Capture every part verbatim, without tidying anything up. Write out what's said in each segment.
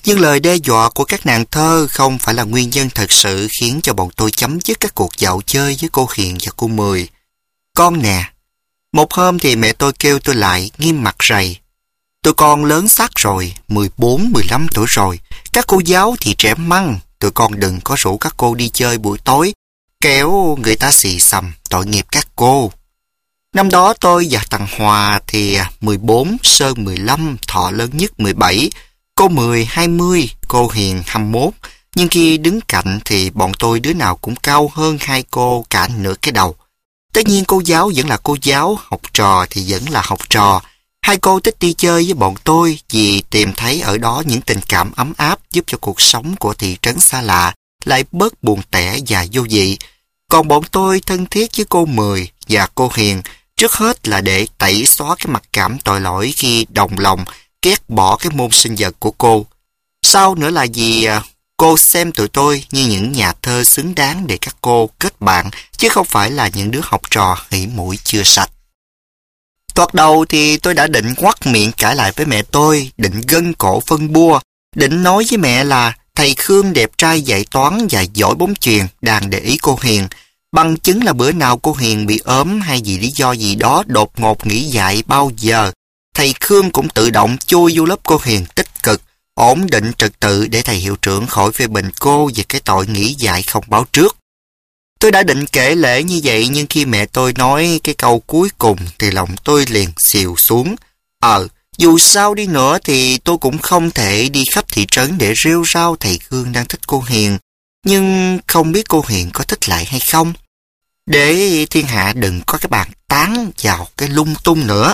Nhưng lời đe dọa của các nàng thơ không phải là nguyên nhân thật sự khiến cho bọn tôi chấm dứt các cuộc dạo chơi với cô Hiền và cô Mười. Con nè, một hôm thì mẹ tôi kêu tôi lại nghiêm mặt rầy. Tụi con lớn xác rồi, mười bốn, mười lăm tuổi rồi. Các cô giáo thì trẻ măng, tụi con đừng có rủ các cô đi chơi buổi tối, kéo người ta xì xầm, tội nghiệp các cô. Năm đó tôi và thằng Hòa thì mười bốn, Sơn mười lăm, Thọ lớn nhất mười bảy, cô Mười, hai mươi, cô Hiền hai mươi mốt. Nhưng khi đứng cạnh thì bọn tôi đứa nào cũng cao hơn hai cô cả nửa cái đầu. Tất nhiên cô giáo vẫn là cô giáo, học trò thì vẫn là học trò. Hai cô thích đi chơi với bọn tôi vì tìm thấy ở đó những tình cảm ấm áp giúp cho cuộc sống của thị trấn xa lạ lại bớt buồn tẻ và vô vị. Còn bọn tôi thân thiết với cô Mười và cô Hiền trước hết là để tẩy xóa cái mặc cảm tội lỗi khi đồng lòng ghét bỏ cái môn sinh vật của cô. Sau nữa là vì cô xem tụi tôi như những nhà thơ xứng đáng để các cô kết bạn, chứ không phải là những đứa học trò hỉ mũi chưa sạch. Thoạt đầu thì tôi đã định ngoắt miệng cãi lại với mẹ tôi, định gân cổ phân bua, định nói với mẹ là thầy Khương đẹp trai dạy toán và giỏi bóng chuyền đang để ý cô Hiền. Bằng chứng là bữa nào cô Hiền bị ốm hay vì lý do gì đó đột ngột nghỉ dạy bao giờ, thầy Khương cũng tự động chui vô lớp cô Hiền tích cực, ổn định trật tự để thầy hiệu trưởng khỏi phê bình cô về cái tội nghỉ dạy không báo trước. Tôi đã định kể lể như vậy, nhưng khi mẹ tôi nói cái câu cuối cùng thì lòng tôi liền xìu xuống. Ờ, dù sao đi nữa thì tôi cũng không thể đi khắp thị trấn để rêu rao thầy Khương đang thích cô Hiền, nhưng không biết cô Hiền có thích lại hay không. Để thiên hạ đừng có cái bàn tán vào cái lung tung nữa.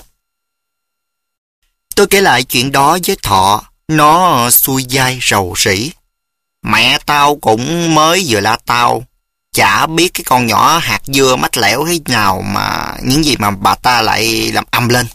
Tôi kể lại chuyện đó với Thọ, nó xuôi dai rầu rĩ. Mẹ tao cũng mới vừa la tao, chả biết cái con nhỏ hạt dưa mách lẻo thế nào mà những gì mà bà ta lại làm âm lên.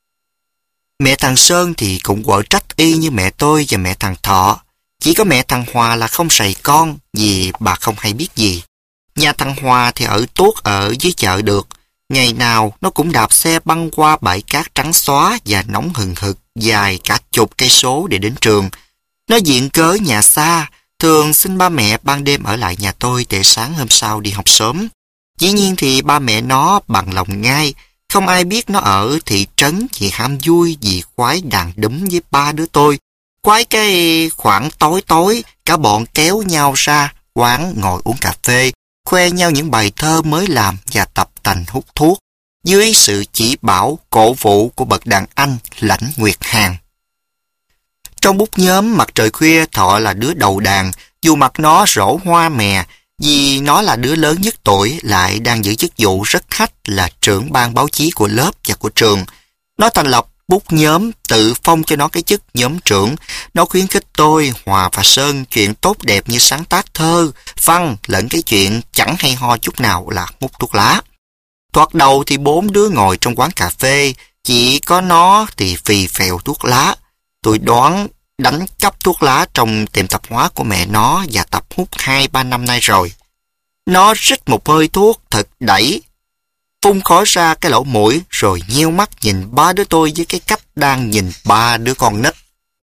Mẹ thằng Sơn thì cũng quở trách y như mẹ tôi và mẹ thằng Thọ. Chỉ có mẹ thằng Hòa là không sầy con vì bà không hay biết gì. Nhà thằng Hòa thì ở tuốt ở dưới chợ được. Ngày nào nó cũng đạp xe băng qua bãi cát trắng xóa và nóng hừng hực dài cả chục cây số để đến trường. Nó diện cớ nhà xa, thường xin ba mẹ ban đêm ở lại nhà tôi để sáng hôm sau đi học sớm. Dĩ nhiên thì ba mẹ nó bằng lòng ngay, không ai biết nó ở thị trấn vì ham vui, vì khoái đàn đúm với ba đứa tôi. Khoái cái khoảng tối tối, cả bọn kéo nhau ra quán ngồi uống cà phê, khoe nhau những bài thơ mới làm và tập tành hút thuốc, dưới sự chỉ bảo, cổ vũ của bậc đàn anh Lãnh Nguyệt Hàn. Trong bút nhóm Mặt Trời Khuya, Thọ là đứa đầu đàn, dù mặt nó rổ hoa mè, vì nó là đứa lớn nhất tuổi, lại đang giữ chức vụ rất hách là trưởng ban báo chí của lớp và của trường. Nó thành lập bút nhóm, tự phong cho nó cái chức nhóm trưởng. Nó khuyến khích tôi, Hòa và Sơn chuyện tốt đẹp như sáng tác thơ, văn, lẫn cái chuyện chẳng hay ho chút nào là hút thuốc lá. Thoạt đầu thì bốn đứa ngồi trong quán cà phê, chỉ có nó thì phì phèo thuốc lá. Tôi đoán đánh cắp thuốc lá trong tiệm tạp hóa của mẹ nó và tập hút hai ba năm nay rồi. Nó rít một hơi thuốc thật đẩy, phun khói ra cái lỗ mũi rồi nheo mắt nhìn ba đứa tôi với cái cách đang nhìn ba đứa con nít.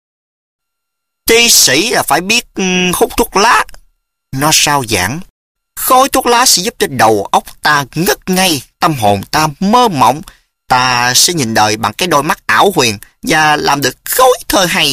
Thi sĩ là phải biết um, hút thuốc lá. Nó sao giảng. Khói thuốc lá sẽ giúp cho đầu óc ta ngất ngây, tâm hồn ta mơ mộng. Ta sẽ nhìn đời bằng cái đôi mắt ảo huyền và làm được khối thơ hay.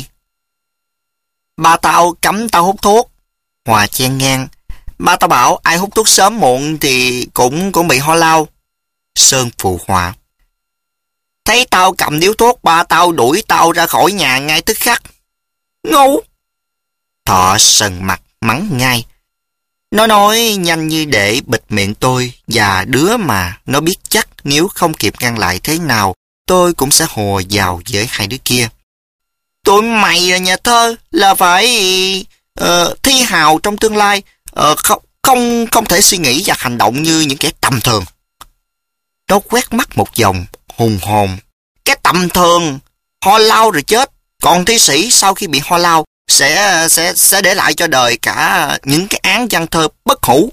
Ba tao cấm tao hút thuốc. Hòa chen ngang. Ba tao bảo ai hút thuốc sớm muộn thì cũng cũng bị ho lao. Sơn phụ họa. Thấy tao cầm điếu thuốc, ba tao đuổi tao ra khỏi nhà ngay tức khắc. Ngu. Thọ sần mặt mắng ngay. Nó nói nhanh như để bịt miệng tôi, và đứa mà nó biết chắc nếu không kịp ngăn lại thế nào, tôi cũng sẽ hùa vào với hai đứa kia. Tụi mày là nhà thơ là phải uh, thi hào trong tương lai, uh, không, không, không thể suy nghĩ và hành động như những kẻ tầm thường. Nó quét mắt một vòng, hùng hồn. Cái tầm thường, ho lao rồi chết. Còn thi sĩ sau khi bị ho lao sẽ sẽ sẽ để lại cho đời cả những cái án văn thơ bất hủ.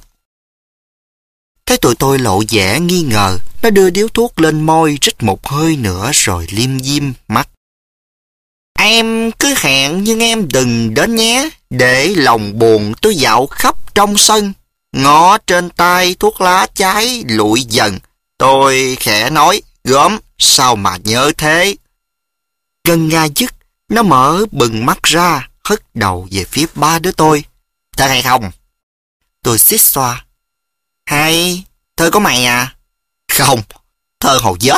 Thấy tụi tôi lộ vẻ nghi ngờ, nó đưa điếu thuốc lên môi rít một hơi nữa rồi liêm diêm mắt. Em cứ hẹn nhưng em đừng đến nhé, để lòng buồn tôi dạo khắp trong sân. Ngó trên tay thuốc lá cháy lụi dần. Tôi khẽ nói, gớm, sao mà nhớ thế? Ngân nga dứt, nó mở bừng mắt ra, hất đầu về phía ba đứa tôi. Thơ hay không? Tôi xít xoa. Hay, thơ có mày à? Không, thơ Hồ Dết.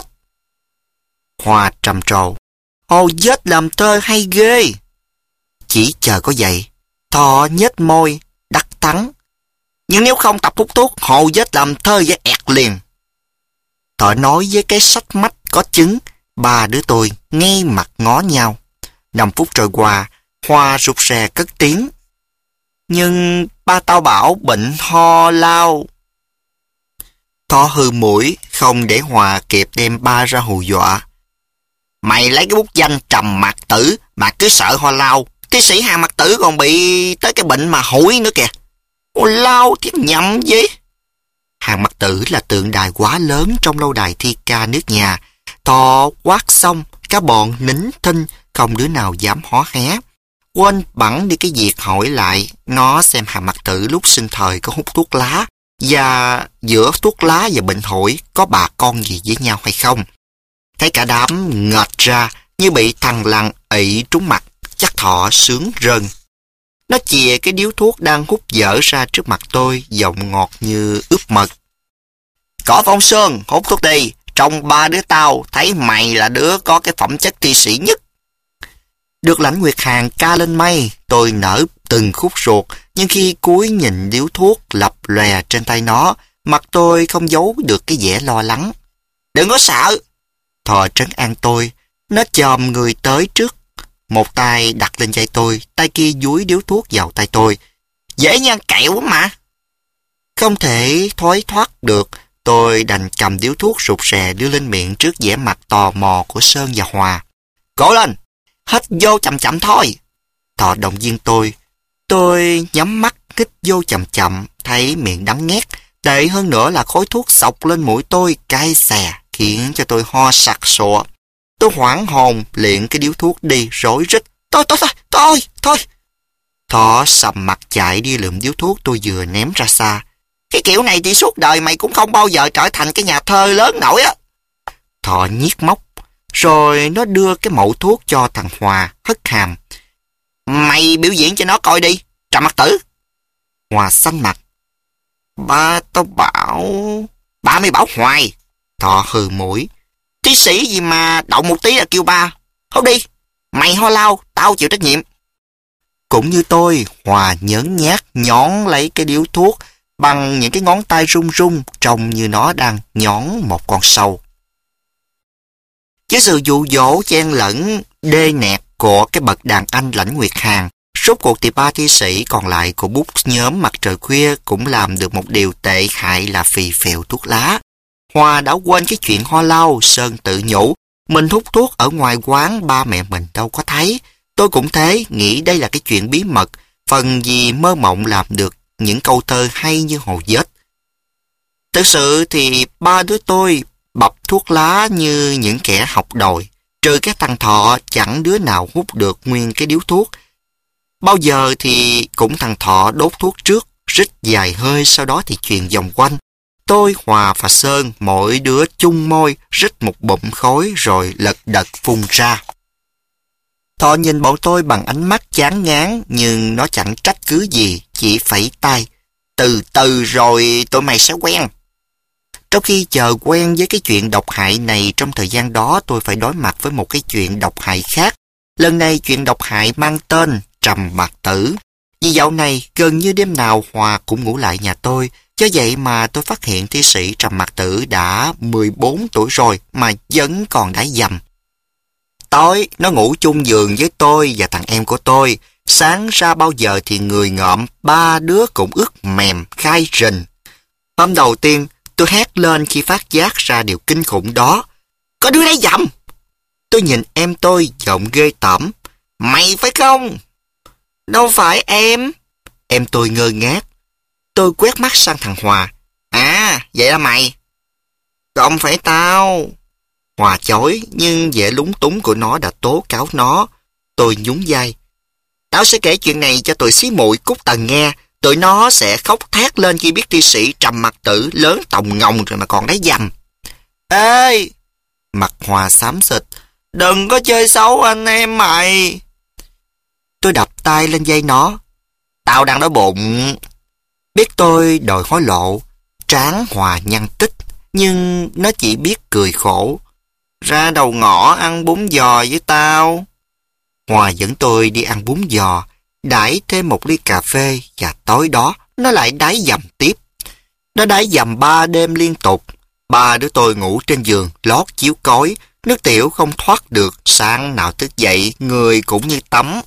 Hòa trầm trồ. Hồ Dết làm thơ hay ghê. Chỉ chờ có vậy, Thọ nhếch môi, đắc thắng. Nhưng nếu không tập hút thuốc, Hồ Dết làm thơ với ẹt liền. Thọ nói với cái sách mách có trứng. Ba đứa tôi ngay mặt ngó nhau. Năm phút trôi qua, Hoa rụt rè cất tiếng. Nhưng ba tao bảo bệnh ho lao. Thọ hừ mũi, không để Hòa kịp đem ba ra hù dọa. Mày lấy cái bút danh Trầm Mạc Tử mà cứ sợ ho lao. Tiến sĩ Hàn Mạc Tử còn bị tới cái bệnh mà hủi nữa kìa. Ho lao thì nhầm gì? Hàn Mạc Tử là tượng đài quá lớn trong lâu đài thi ca nước nhà. Thọ quát xong, cả bọn nín thinh, không đứa nào dám hó hé. Quên bẵng đi cái việc hỏi lại nó xem Hàn Mạc Tử lúc sinh thời có hút thuốc lá, và giữa thuốc lá và bệnh hủi có bà con gì với nhau hay không. Thấy cả đám ngợt ra như bị thằng lằn ị trúng mặt, chắc Thọ sướng rơn. Nó chìa cái điếu thuốc đang hút dở ra trước mặt tôi, giọng ngọt như ướp mật. Cỏ Phong Sơn, hút thuốc đi. Trong ba đứa tao, thấy mày là đứa có cái phẩm chất thi sĩ nhất. Được Lãnh Nguyệt Hàn ca lên mây, tôi nở từng khúc ruột, nhưng khi cúi nhìn điếu thuốc lập lòe trên tay nó, mặt tôi không giấu được cái vẻ lo lắng. Đừng có sợ. Thọ trấn an tôi, nó chồm người tới trước. Một tay đặt lên vai tôi, tay kia dúi điếu thuốc vào tay tôi. Dễ nhăn kẹo mà. Không thể thoái thoát được, tôi đành cầm điếu thuốc rụt rè đưa lên miệng trước vẻ mặt tò mò của Sơn và Hòa. Cố lên, hít vô chậm chậm thôi. Thọ động viên tôi. Tôi nhắm mắt hít vô chậm chậm, thấy miệng đắng nghét. Tệ hơn nữa là khói thuốc xộc lên mũi tôi cay xè, khiến cho tôi ho sặc sụa. Tôi hoảng hồn, liệng cái điếu thuốc đi, rối rít. Thôi, thôi, thôi, thôi, thôi. Thọ sầm mặt chạy đi lượm điếu thuốc tôi vừa ném ra xa. Cái kiểu này thì suốt đời mày cũng không bao giờ trở thành cái nhà thơ lớn nổi á. Thọ nhiếc móc, rồi nó đưa cái mẩu thuốc cho thằng Hòa, hất hàm. Mày biểu diễn cho nó coi đi, Trầm Mạc Tử. Hòa xanh mặt. Ba tao bảo... Ba mới bảo hoài. Thọ hừ mũi. Tiến sĩ gì mà động một tí là kêu ba. Hốt đi, mày ho lao, tao chịu trách nhiệm. Cũng như tôi, Hòa nhớn nhát nhón lấy cái điếu thuốc bằng những cái ngón tay run run, trông như nó đang nhón một con sâu. Với sự dụ dỗ chen lẫn đê nẹt của cái bậc đàn anh Lãnh Nguyệt Hàn, rốt cuộc thì ba thi sĩ còn lại của bút nhóm Mặt Trời Khuya cũng làm được một điều tệ hại là phì phèo thuốc lá. Hòa đã quên cái chuyện ho lau. Sơn tự nhủ, mình hút thuốc ở ngoài quán ba mẹ mình đâu có thấy. Tôi cũng thế, nghĩ đây là cái chuyện bí mật, phần gì mơ mộng làm được những câu thơ hay như Hồ Dết. Thực sự thì ba đứa tôi bập thuốc lá như những kẻ học đòi, trừ cái thằng Thọ chẳng đứa nào hút được nguyên cái điếu thuốc. Bao giờ thì cũng thằng Thọ đốt thuốc trước, rít dài hơi, sau đó thì chuyền vòng quanh. Tôi, Hòa và Sơn mỗi đứa chung môi, rít một bụm khói rồi lật đật phun ra. Thọ nhìn bọn tôi bằng ánh mắt chán ngán, nhưng nó chẳng trách cứ gì, chỉ phẩy tay. Từ từ rồi tụi mày sẽ quen. Trong khi chờ quen với cái chuyện độc hại này, trong thời gian đó tôi phải đối mặt với một cái chuyện độc hại khác. Lần này chuyện độc hại mang tên Trầm Mạc Tử. Vì dạo này gần như đêm nào Hòa cũng ngủ lại nhà tôi, cho vậy mà tôi phát hiện thi sĩ Trầm Mạc Tử đã mười bốn tuổi rồi mà vẫn còn đá dầm. Tối nó ngủ chung giường với tôi và thằng em của tôi. Sáng ra bao giờ thì người ngợm, ba đứa cũng ướt mềm, khai rình. Hôm đầu tiên tôi hét lên khi phát giác ra điều kinh khủng đó. Có đứa đá dầm! Tôi nhìn em tôi giọng ghê tởm. Mày phải không? Đâu phải em. Em tôi ngơ ngác. Tôi quét mắt sang thằng Hòa. À, vậy là mày. Không phải tao. Hòa chối, nhưng vẻ lúng túng của nó đã tố cáo nó. Tôi nhún vai. Tao sẽ kể chuyện này cho tụi xí muội Cúc Tần nghe. Tụi nó sẽ khóc thét lên khi biết thi sĩ Trầm Mặc Tử lớn tòng ngồng rồi mà còn đá dầm. Ê! Mặt Hòa xám xịt. Đừng có chơi xấu anh em mày. Tôi đập tay lên dây nó. Tao đang đói bụng. Biết tôi đòi hối lộ, trán Hòa nhăn tích, nhưng nó chỉ biết cười khổ. Ra đầu ngõ ăn bún giò với tao. Hòa dẫn tôi đi ăn bún giò, đãi thêm một ly cà phê và tối đó nó lại đái dầm tiếp. Nó đái dầm ba đêm liên tục. Ba đứa tôi ngủ trên giường lót chiếu cối, nước tiểu không thoát được, sáng nào thức dậy người cũng như tắm.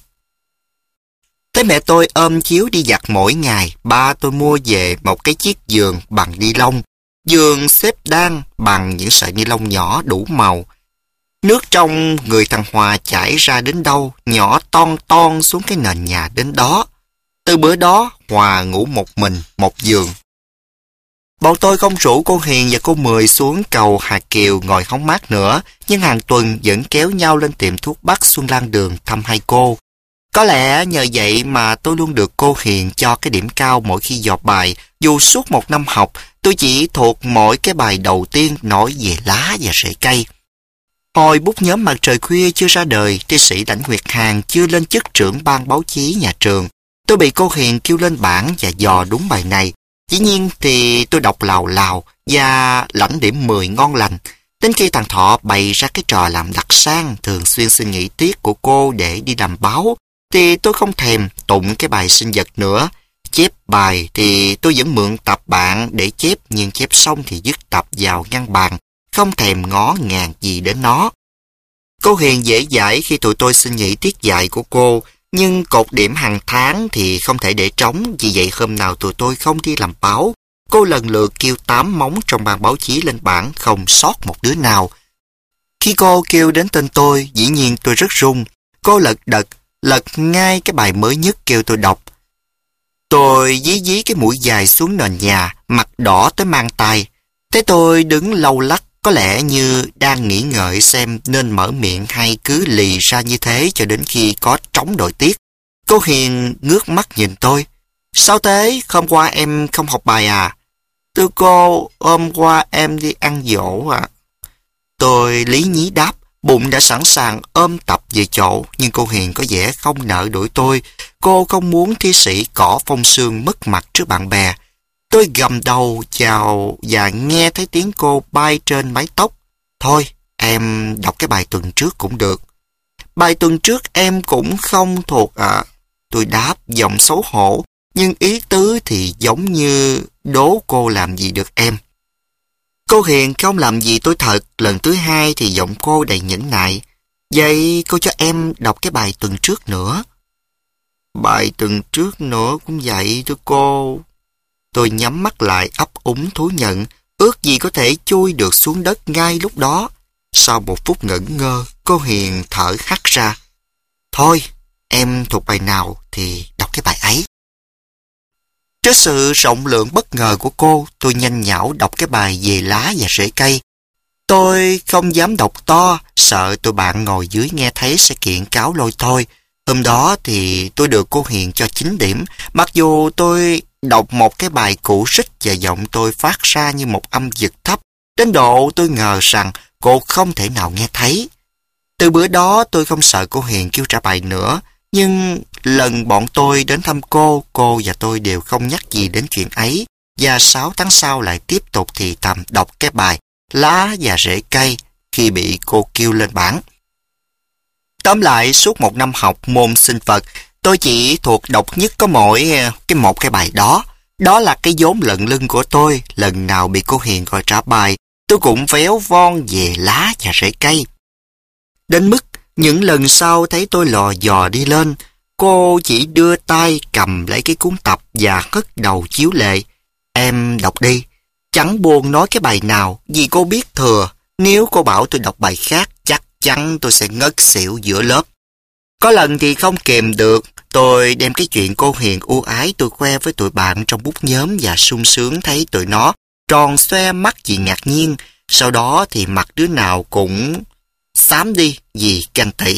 Thế mẹ tôi ôm chiếu đi giặt mỗi ngày. Ba tôi mua về một cái chiếc giường bằng ni lông. Giường xếp đan bằng những sợi ni lông nhỏ đủ màu. Nước trong người thằng Hòa chảy ra đến đâu, nhỏ ton ton xuống cái nền nhà đến đó. Từ bữa đó, Hòa ngủ một mình, một giường. Bọn tôi không rủ cô Hiền và cô Mười xuống cầu Hà Kiều ngồi hóng mát nữa, nhưng hàng tuần vẫn kéo nhau lên tiệm thuốc Bắc Xuân Lan Đường thăm hai cô. Có lẽ nhờ vậy mà tôi luôn được cô Hiền cho cái điểm cao mỗi khi dò bài, dù suốt một năm học tôi chỉ thuộc mỗi cái bài đầu tiên nói về lá và rễ cây. Hồi bút nhóm Mặt Trời Khuya chưa ra đời, thi sĩ Đảnh Nguyệt Hàn chưa lên chức trưởng ban báo chí nhà trường, tôi bị cô Hiền kêu lên bảng và dò đúng bài này. Dĩ nhiên thì tôi đọc lào lào và lãnh điểm mười ngon lành. Đến khi thằng Thọ bày ra cái trò làm đặc sang, thường xuyên xin nghỉ tiết của cô để đi làm báo, thì tôi không thèm tụng cái bài sinh vật nữa. Chép bài thì tôi vẫn mượn tập bạn để chép, nhưng chép xong thì dứt tập vào ngăn bàn, không thèm ngó ngàng gì đến nó. Cô Hiền dễ dãi khi tụi tôi xin nghỉ tiết dạy của cô, nhưng cột điểm hàng tháng thì không thể để trống, vì vậy hôm nào tụi tôi không đi làm báo, cô lần lượt kêu tám móng trong ban báo chí lên bảng, không sót một đứa nào. Khi cô kêu đến tên tôi, dĩ nhiên tôi rất run. Cô lật đật, lật ngay cái bài mới nhất kêu tôi đọc. Tôi dí dí cái mũi dài xuống nền nhà, mặt đỏ tới mang tay. Thế tôi đứng lâu lắc, có lẽ như đang nghĩ ngợi xem nên mở miệng hay cứ lì ra như thế cho đến khi có trống đội tiết. Cô Hiền ngước mắt nhìn tôi. Sao thế? Hôm qua em không học bài à? Thưa cô, hôm qua em đi ăn dỗ à? Tôi lý nhí đáp, bụng đã sẵn sàng ôm tập về chỗ, nhưng cô Hiền có vẻ không nỡ đuổi tôi. Cô không muốn thi sĩ Cỏ Phong Sương mất mặt trước bạn bè. Tôi gầm đầu chào và nghe thấy tiếng cô bay trên mái tóc. Thôi, em đọc cái bài tuần trước cũng được. Bài tuần trước em cũng không thuộc ạ. À. Tôi đáp giọng xấu hổ, nhưng ý tứ thì giống như đố cô làm gì được em. Cô Hiền không làm gì tôi thật. Lần thứ hai thì giọng cô đầy nhẫn nại. Vậy cô cho em đọc cái bài tuần trước nữa. Bài tuần trước nữa cũng vậy thưa cô. Tôi nhắm mắt lại ấp úng thú nhận, ước gì có thể chui được xuống đất ngay lúc đó. Sau một phút ngẩn ngơ, cô Hiền thở hắt ra. Thôi, em thuộc bài nào thì đọc cái bài ấy. Trước sự rộng lượng bất ngờ của cô, tôi nhanh nhảu đọc cái bài về lá và rễ cây. Tôi không dám đọc to, sợ tụi bạn ngồi dưới nghe thấy sẽ kiện cáo lôi tôi. Hôm đó thì tôi được cô Hiền cho chín điểm, mặc dù tôi đọc một cái bài cũ rích và giọng tôi phát ra như một âm vực thấp, đến độ tôi ngờ rằng cô không thể nào nghe thấy. Từ bữa đó tôi không sợ cô Hiền kêu trả bài nữa, nhưng lần bọn tôi đến thăm cô, cô và tôi đều không nhắc gì đến chuyện ấy, và sáu tháng sau lại tiếp tục thì thầm đọc cái bài lá và rễ cây khi bị cô kêu lên bảng. Tóm lại, suốt một năm học môn sinh vật, tôi chỉ thuộc độc nhất có mỗi cái một cái bài đó. Đó là cái vốn lận lưng của tôi. Lần nào bị cô Hiền gọi trả bài, tôi cũng véo von về lá và rễ cây. Đến mức những lần sau thấy tôi lò dò đi lên, cô chỉ đưa tay cầm lấy cái cuốn tập và hất đầu chiếu lệ. Em đọc đi, chẳng buồn nói cái bài nào, vì cô biết thừa. Nếu cô bảo tôi đọc bài khác, chắc chắn tôi sẽ ngất xỉu giữa lớp. Có lần thì không kèm được, tôi đem cái chuyện cô Hiền ưu ái tôi khoe với tụi bạn trong bút nhóm và sung sướng thấy tụi nó tròn xoe mắt vì ngạc nhiên. Sau đó thì mặt đứa nào cũng xám đi vì ganh tị.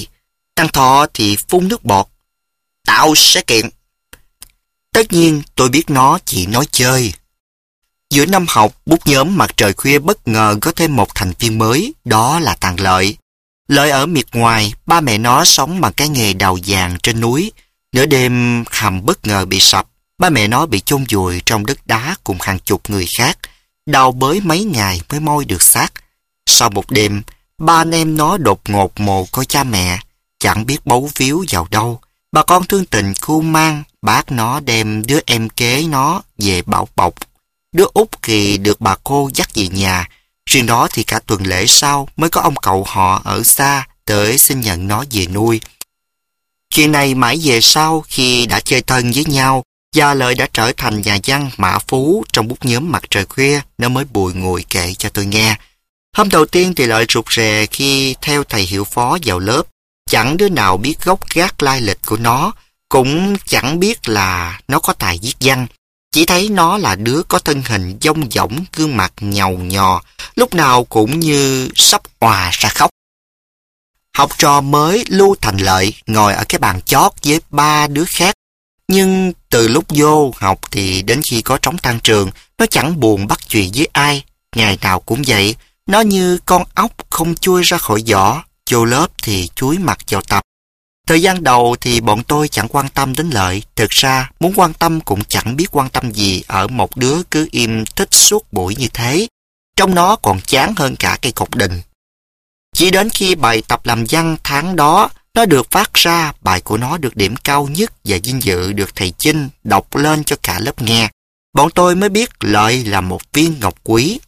Thằng Thọ thì phun nước bọt. Tao sẽ kiện. Tất nhiên tôi biết nó chỉ nói chơi. Giữa năm học, bút nhóm Mặt Trời Khuya bất ngờ có thêm một thành viên mới, đó là thằng Lợi. Lợi ở miệt ngoài, ba mẹ nó sống bằng cái nghề đào vàng trên núi. Nửa đêm hầm bất ngờ bị sập, ba mẹ nó bị chôn vùi trong đất đá cùng hàng chục người khác. Đào bới mấy ngày mới moi được xác. Sau một đêm, ba anh em nó đột ngột mồ côi cha mẹ, chẳng biết bấu víu vào đâu. Bà con thương tình cu mang, bác nó đem đứa em kế nó về bảo bọc. Đứa út thì được bà cô dắt về nhà, riêng đó thì cả tuần lễ sau mới có ông cậu họ ở xa tới xin nhận nó về nuôi. Chuyện này mãi về sau khi đã chơi thân với nhau và Lợi đã trở thành nhà văn mã phú trong bút nhóm Mặt Trời Khuya, nó mới bùi ngùi kể cho tôi nghe. Hôm đầu tiên thì Lợi rụt rè khi theo thầy hiệu phó vào lớp, chẳng đứa nào biết gốc gác lai lịch của nó, cũng chẳng biết là nó có tài viết văn. Chỉ thấy nó là đứa có thân hình dông dỏng, gương mặt nhàu nhò, lúc nào cũng như sắp òa ra khóc. Học trò mới Lưu Thành Lợi ngồi ở cái bàn chót với ba đứa khác. Nhưng từ lúc vô học thì đến khi có trống tan trường, nó chẳng buồn bắt chuyện với ai. Ngày nào cũng vậy, nó như con ốc không chui ra khỏi giỏ, vô lớp thì chúi mặt vào tập. Thời gian đầu thì bọn tôi chẳng quan tâm đến Lợi. Thực ra, muốn quan tâm cũng chẳng biết quan tâm gì ở một đứa cứ im thích suốt buổi như thế. Trong nó còn chán hơn cả cây cột đình. Chỉ đến khi bài tập làm văn tháng đó, nó được phát ra, bài của nó được điểm cao nhất và vinh dự được thầy Chinh đọc lên cho cả lớp nghe. Bọn tôi mới biết Lợi là một viên ngọc quý.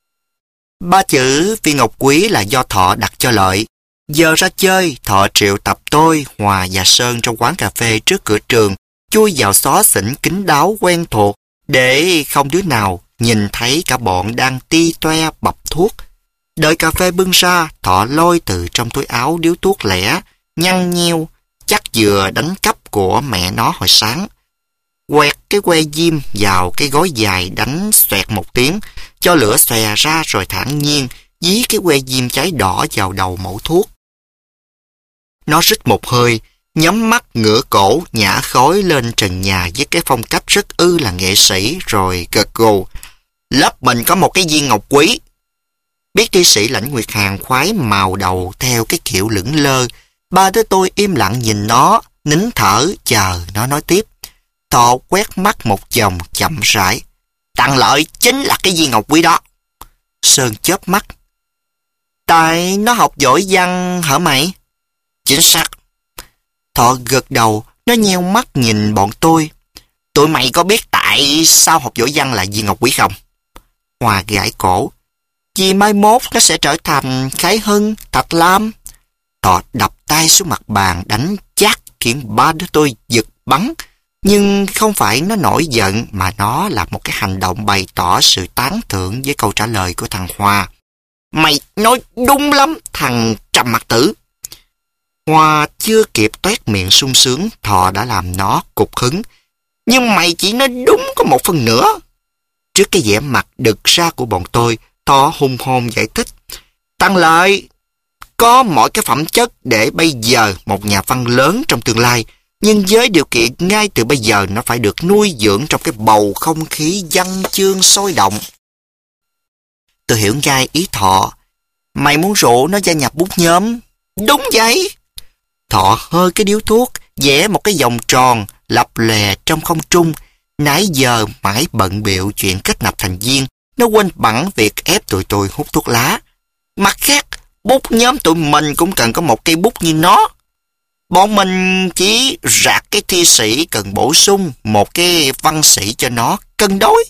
Ba chữ viên ngọc quý là do Thọ đặt cho Lợi. Giờ ra chơi, Thọ triệu tập tôi, Hòa và Sơn trong quán cà phê trước cửa trường, chui vào xó xỉnh kín đáo quen thuộc, để không đứa nào nhìn thấy cả bọn đang ti toe bập thuốc. Đợi cà phê bưng ra, Thọ lôi từ trong túi áo điếu thuốc lẻ, nhăn nheo, chắc vừa đánh cắp của mẹ nó hồi sáng. Quẹt cái que diêm vào cái gói dài đánh xoẹt một tiếng, cho lửa xòe ra rồi thản nhiên dí cái que diêm cháy đỏ vào đầu mẩu thuốc. Nó rít một hơi, nhắm mắt ngửa cổ nhả khói lên trần nhà với cái phong cách rất ư là nghệ sĩ, rồi gật gù. Lớp mình có một cái viên ngọc quý. Biết thi sĩ Lãnh Nguyệt Hàn khoái màu đầu theo cái kiểu lững lơ. Ba đứa tôi im lặng nhìn nó, nín thở chờ nó nói tiếp. Thọ quét mắt một vòng chậm rãi. Thằng Lợi chính là cái viên ngọc quý đó. Sơn chớp mắt. Tại nó học giỏi văn hả mày? Chính xác. Thọ gật đầu, nó nheo mắt nhìn bọn tôi. Tụi mày có biết tại sao học giỏi văn là viên ngọc quý không? Hòa gãi cổ. Vì mai mốt nó sẽ trở thành Khải Hưng, Thạch Lam. Thọ đập tay xuống mặt bàn đánh chát khiến ba đứa tôi giật bắn. Nhưng không phải nó nổi giận mà nó là một cái hành động bày tỏ sự tán thưởng với câu trả lời của thằng Hoa. Mày nói đúng lắm, thằng Trầm Mặc Tử. Hoa chưa kịp toét miệng sung sướng, Thọ đã làm nó cục hứng. Nhưng mày chỉ nói đúng có một phần nữa. Trước cái vẻ mặt đực ra của bọn tôi, Thọ hùng hồn giải thích. Thằng Lợi có mọi cái phẩm chất để bây giờ một nhà văn lớn trong tương lai, nhưng với điều kiện ngay từ bây giờ nó phải được nuôi dưỡng trong cái bầu không khí văn chương sôi động. Tôi hiểu ngay ý Thọ. Mày muốn rủ nó gia nhập bút nhóm? Đúng vậy. Thọ hơi cái điếu thuốc, vẽ một cái vòng tròn lập lè trong không trung. Nãy giờ mãi bận bịu chuyện kết nạp thành viên, nó quên bẵng việc ép tụi tôi hút thuốc lá. Mặt khác, bút nhóm tụi mình cũng cần có một cây bút như nó. Bọn mình chỉ rạc cái thi sĩ cần bổ sung một cái văn sĩ cho nó cân đối.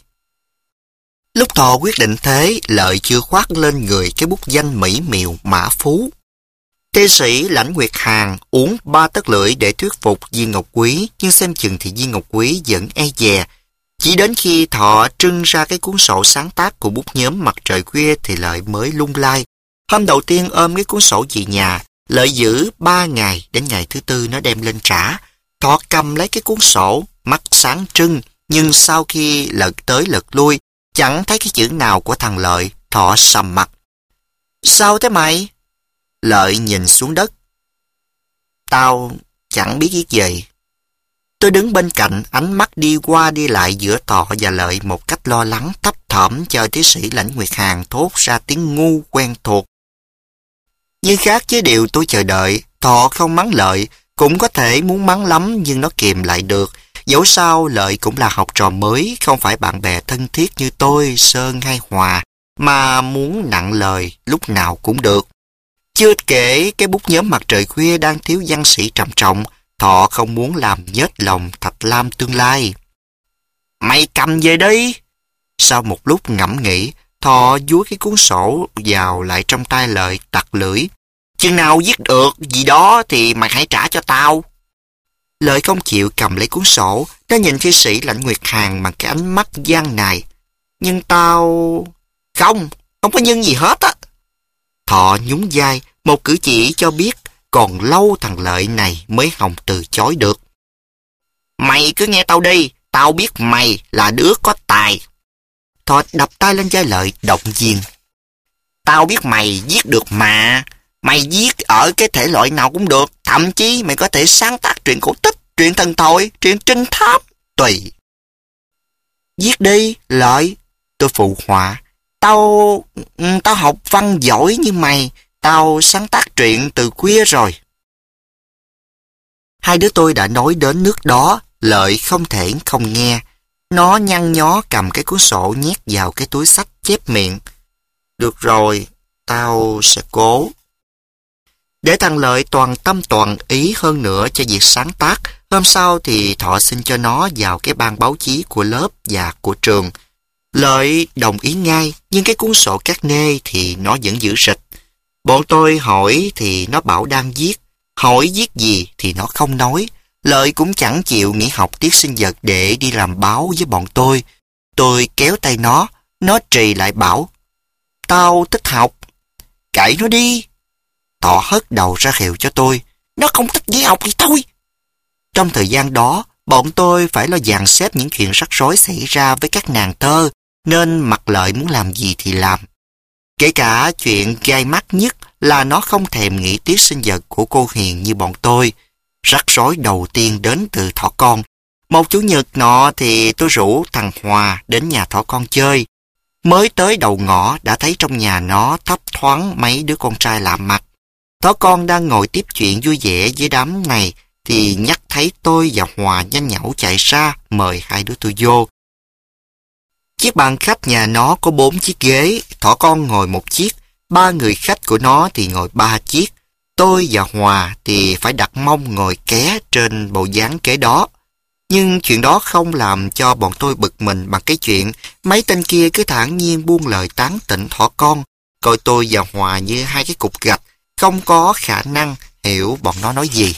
Lúc Thọ quyết định thế, Lợi chưa khoác lên người cái bút danh mỹ miều Mã Phú. Thi sĩ Lãnh Nguyệt Hàn uống ba tấc lưỡi để thuyết phục viên ngọc quý, nhưng xem chừng thì viên ngọc quý vẫn e dè. Chỉ đến khi Thọ trưng ra cái cuốn sổ sáng tác của bút nhóm Mặt Trời Khuya thì Lợi mới lung lay. Hôm đầu tiên ôm cái cuốn sổ về nhà, Lợi giữ ba ngày, đến ngày thứ tư nó đem lên trả. Thọ cầm lấy cái cuốn sổ, mắt sáng trưng, nhưng sau khi lật tới lật lui, chẳng thấy cái chữ nào của thằng Lợi. Thọ sầm mặt. Sao thế mày? Lợi nhìn xuống đất. tao chẳng biết viết gì. Tôi đứng bên cạnh, ánh mắt đi qua đi lại giữa Thọ và Lợi một cách lo lắng, thấp thỏm cho tiến sĩ Lãnh Nguyệt Hàn thốt ra tiếng ngu quen thuộc. Nhưng khác với điều tôi chờ đợi, Thọ không mắng Lợi, cũng có thể muốn mắng lắm nhưng nó kìm lại được. Dẫu sao Lợi cũng là học trò mới, không phải bạn bè thân thiết như tôi, Sơn hay Hòa, mà muốn nặng lời lúc nào cũng được. Chưa kể cái bút nhóm Mặt Trời Khuya đang thiếu văn sĩ trầm trọng, Thọ không muốn làm nhết lòng Thạch Lam tương lai. Mày cầm về đi! Sau một lúc ngẫm nghĩ, Thọ dúi cái cuốn sổ vào lại trong tay Lợi, tặc lưỡi. Chừng nào viết được gì đó thì mày hãy trả cho tao. Lợi không chịu cầm lấy cuốn sổ, nó nhìn thi sĩ Lãnh Nguyệt Hàn bằng cái ánh mắt gian nài. Nhưng tao... Không, không có nhân gì hết á. Thọ nhún vai, một cử chỉ cho biết còn lâu thằng Lợi này mới hòng từ chối được. Mày cứ nghe tao đi, tao biết mày là đứa có tài. Thọ đập tay lên vai Lợi, động viên. Tao biết mày viết được mà. Mày viết ở cái thể loại nào cũng được. Thậm chí mày có thể sáng tác truyện cổ tích, truyện thần thoại, truyện trinh thám. Tùy. Viết đi, Lợi. Tôi phụ họa. Tao... Tao học văn giỏi như mày. Tao sáng tác truyện từ khuya rồi. Hai đứa tôi đã nói đến nước đó. Lợi không thể không nghe. Nó nhăn nhó cầm cái cuốn sổ nhét vào cái túi xách, chép miệng. Được rồi, tao sẽ cố. Để thằng Lợi toàn tâm toàn ý hơn nữa cho việc sáng tác, hôm sau thì Thọ xin cho nó vào cái ban báo chí của lớp và của trường. Lợi đồng ý ngay, nhưng cái cuốn sổ cát nê thì nó vẫn giữ rịch. Bọn tôi hỏi thì nó bảo đang viết, hỏi viết gì thì nó không nói. Lợi cũng chẳng chịu nghỉ học tiết sinh nhật để đi làm báo với bọn tôi. Tôi kéo tay nó, nó trì lại bảo, tao thích học. Kệ nó đi. Thọ hất đầu ra hiệu cho tôi, nó không thích đi học thì thôi. Trong thời gian đó, bọn tôi phải lo dàn xếp những chuyện rắc rối xảy ra với các nàng thơ, nên mặc Lợi muốn làm gì thì làm. Kể cả chuyện gai mắt nhất là nó không thèm nghĩ tiết sinh nhật của cô Hiền như bọn tôi. Rắc rối đầu tiên đến từ Thỏ Con. Một chủ nhật nọ thì tôi rủ thằng Hòa đến nhà Thỏ Con chơi. Mới tới đầu ngõ đã thấy trong nhà nó thấp thoáng mấy đứa con trai lạ mặt. Thỏ Con đang ngồi tiếp chuyện vui vẻ với đám này thì nhắc thấy tôi và Hòa nhanh nhảu chạy ra mời hai đứa tôi vô. Chiếc bàn khách nhà nó có bốn chiếc ghế, Thỏ Con ngồi một chiếc, ba người khách của nó thì ngồi ba chiếc. Tôi và Hòa thì phải đặt mông ngồi ké trên bộ dáng kế đó. Nhưng chuyện đó không làm cho bọn tôi bực mình bằng cái chuyện mấy tên kia cứ thản nhiên buông lời tán tỉnh Thỏ Con, coi tôi và Hòa như hai cái cục gạch, không có khả năng hiểu bọn nó nói gì.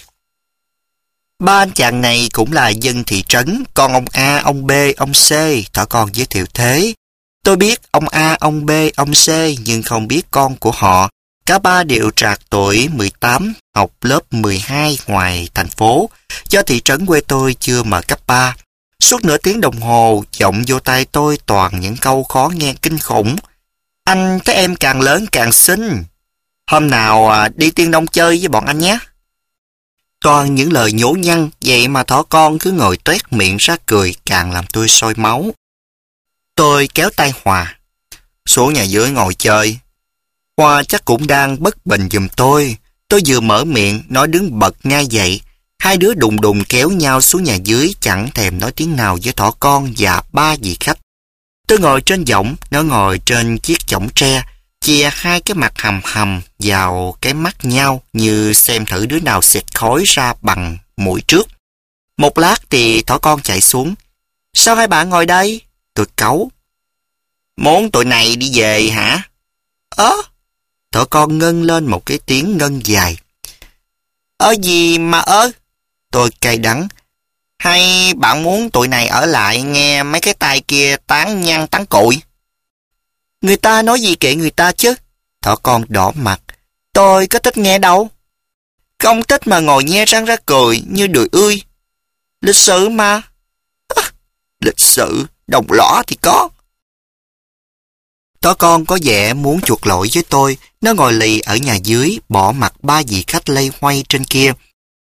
Ba anh chàng này cũng là dân thị trấn, con ông A, ông B, ông C, Thỏ Con giới thiệu thế. Tôi biết ông A, ông B, ông C, nhưng không biết con của họ. Cả ba đều trạc tuổi mười tám, học lớp mười hai ngoài thành phố, do thị trấn quê tôi chưa mở cấp ba. Suốt nửa tiếng đồng hồ, vọng vô tay tôi toàn những câu khó nghe kinh khủng. Anh thấy em càng lớn càng xinh. Hôm nào à, đi Tiên Đông chơi với bọn anh nhé. Toàn những lời nhố nhăng, vậy mà Thỏ Con cứ ngồi toét miệng ra cười, càng làm tôi sôi máu. Tôi kéo tay Hòa. Xuống nhà dưới ngồi chơi. Hòa chắc cũng đang bất bình giùm tôi. Tôi vừa mở miệng, nó đứng bật ngay dậy. Hai đứa đùng đùng kéo nhau xuống nhà dưới, chẳng thèm nói tiếng nào với Thỏ Con và ba vị khách. Tôi ngồi trên võng, nó ngồi trên chiếc võng tre, chìa hai cái mặt hầm hầm vào cái mắt nhau như xem thử đứa nào xịt khói ra bằng mũi trước. Một lát thì Thỏ Con chạy xuống. Sao hai bạn ngồi đây? Tôi cáu. Muốn tụi này đi về hả? Ơ? Thỏ Con ngân lên một cái tiếng ngân dài. Ơ gì mà ơ? Tôi cay đắng. Hay bạn muốn tụi này ở lại nghe mấy cái tay kia tán nhang tán cụi? Người ta nói gì kệ người ta chứ. Thỏ Con đỏ mặt. Tôi có thích nghe đâu. Không thích mà ngồi nhe răng ra cười như đùi ươi. Lịch sự mà. À, lịch sự, đồng lõa thì có. Thỏ Con có vẻ muốn chuộc lỗi với tôi. Nó ngồi lì ở nhà dưới, bỏ mặt ba vị khách lây hoay trên kia.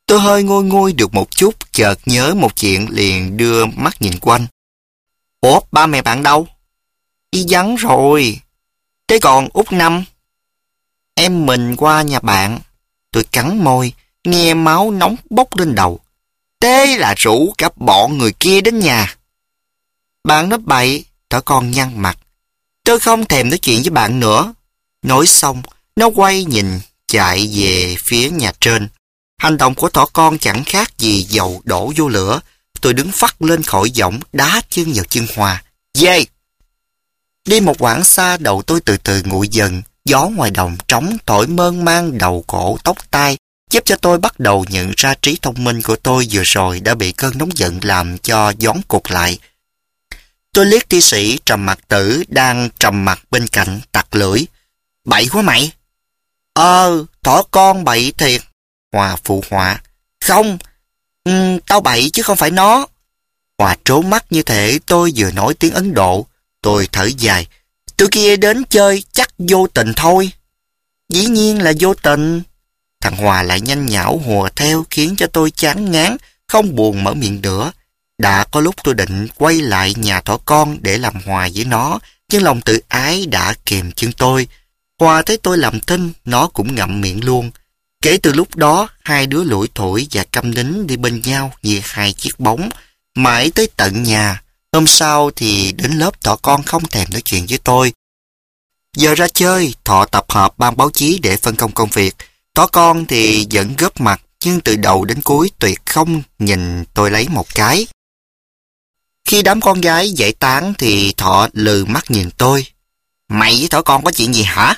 Tôi hơi ngôi ngôi được một chút, chợt nhớ một chuyện liền đưa mắt nhìn quanh. Ủa, ba mẹ bạn đâu? Đi vắng rồi. Thế còn Út Năm? Em mình qua nhà bạn. Tôi cắn môi, nghe máu nóng bốc lên đầu. Thế là rủ cả bọn người kia đến nhà. Bạn nói bậy, thỏ con nhăn mặt. Tôi không thèm nói chuyện với bạn nữa. Nói xong, nó quay nhìn, chạy về phía nhà trên. Hành động của thỏ con chẳng khác gì dầu đổ vô lửa. Tôi đứng phắt lên khỏi võng, đá chân vào chân Hòa. Dê! Đi một quãng xa, đầu tôi từ từ nguội dần. Gió ngoài đồng trống thổi mơn man đầu cổ tóc tai, giúp cho tôi bắt đầu nhận ra trí thông minh của tôi vừa rồi đã bị cơn nóng giận làm cho gión cục lại. Tôi liếc thi sĩ Trầm Mặc Tử đang trầm mặt bên cạnh, tặc lưỡi. Bậy quá mày! Ờ, thỏ con bậy thiệt. Hòa phụ họa. Không, ừ, tao bậy chứ không phải nó. Hòa trốn mắt như thể tôi vừa nói tiếng Ấn Độ. Tôi thở dài. Tụi kia đến chơi chắc vô tình thôi. Dĩ nhiên là vô tình. Thằng Hòa lại nhanh nhảu hùa theo khiến cho tôi chán ngán, không buồn mở miệng nữa. Đã có lúc tôi định quay lại nhà thỏ con để làm hòa với nó, nhưng lòng tự ái đã kìm chân tôi. Hòa thấy tôi làm thinh, nó cũng ngậm miệng luôn. Kể từ lúc đó, hai đứa lủi thủi và câm nín đi bên nhau như hai chiếc bóng, mãi tới tận nhà. Hôm sau thì đến lớp thỏ con không thèm nói chuyện với tôi. Giờ ra chơi, Thọ tập hợp ban báo chí để phân công công việc. Thỏ con thì vẫn góp mặt, nhưng từ đầu đến cuối tuyệt không nhìn tôi lấy một cái. Khi đám con gái giải tán thì Thọ lừ mắt nhìn tôi. Mày với thỏ con có chuyện gì hả?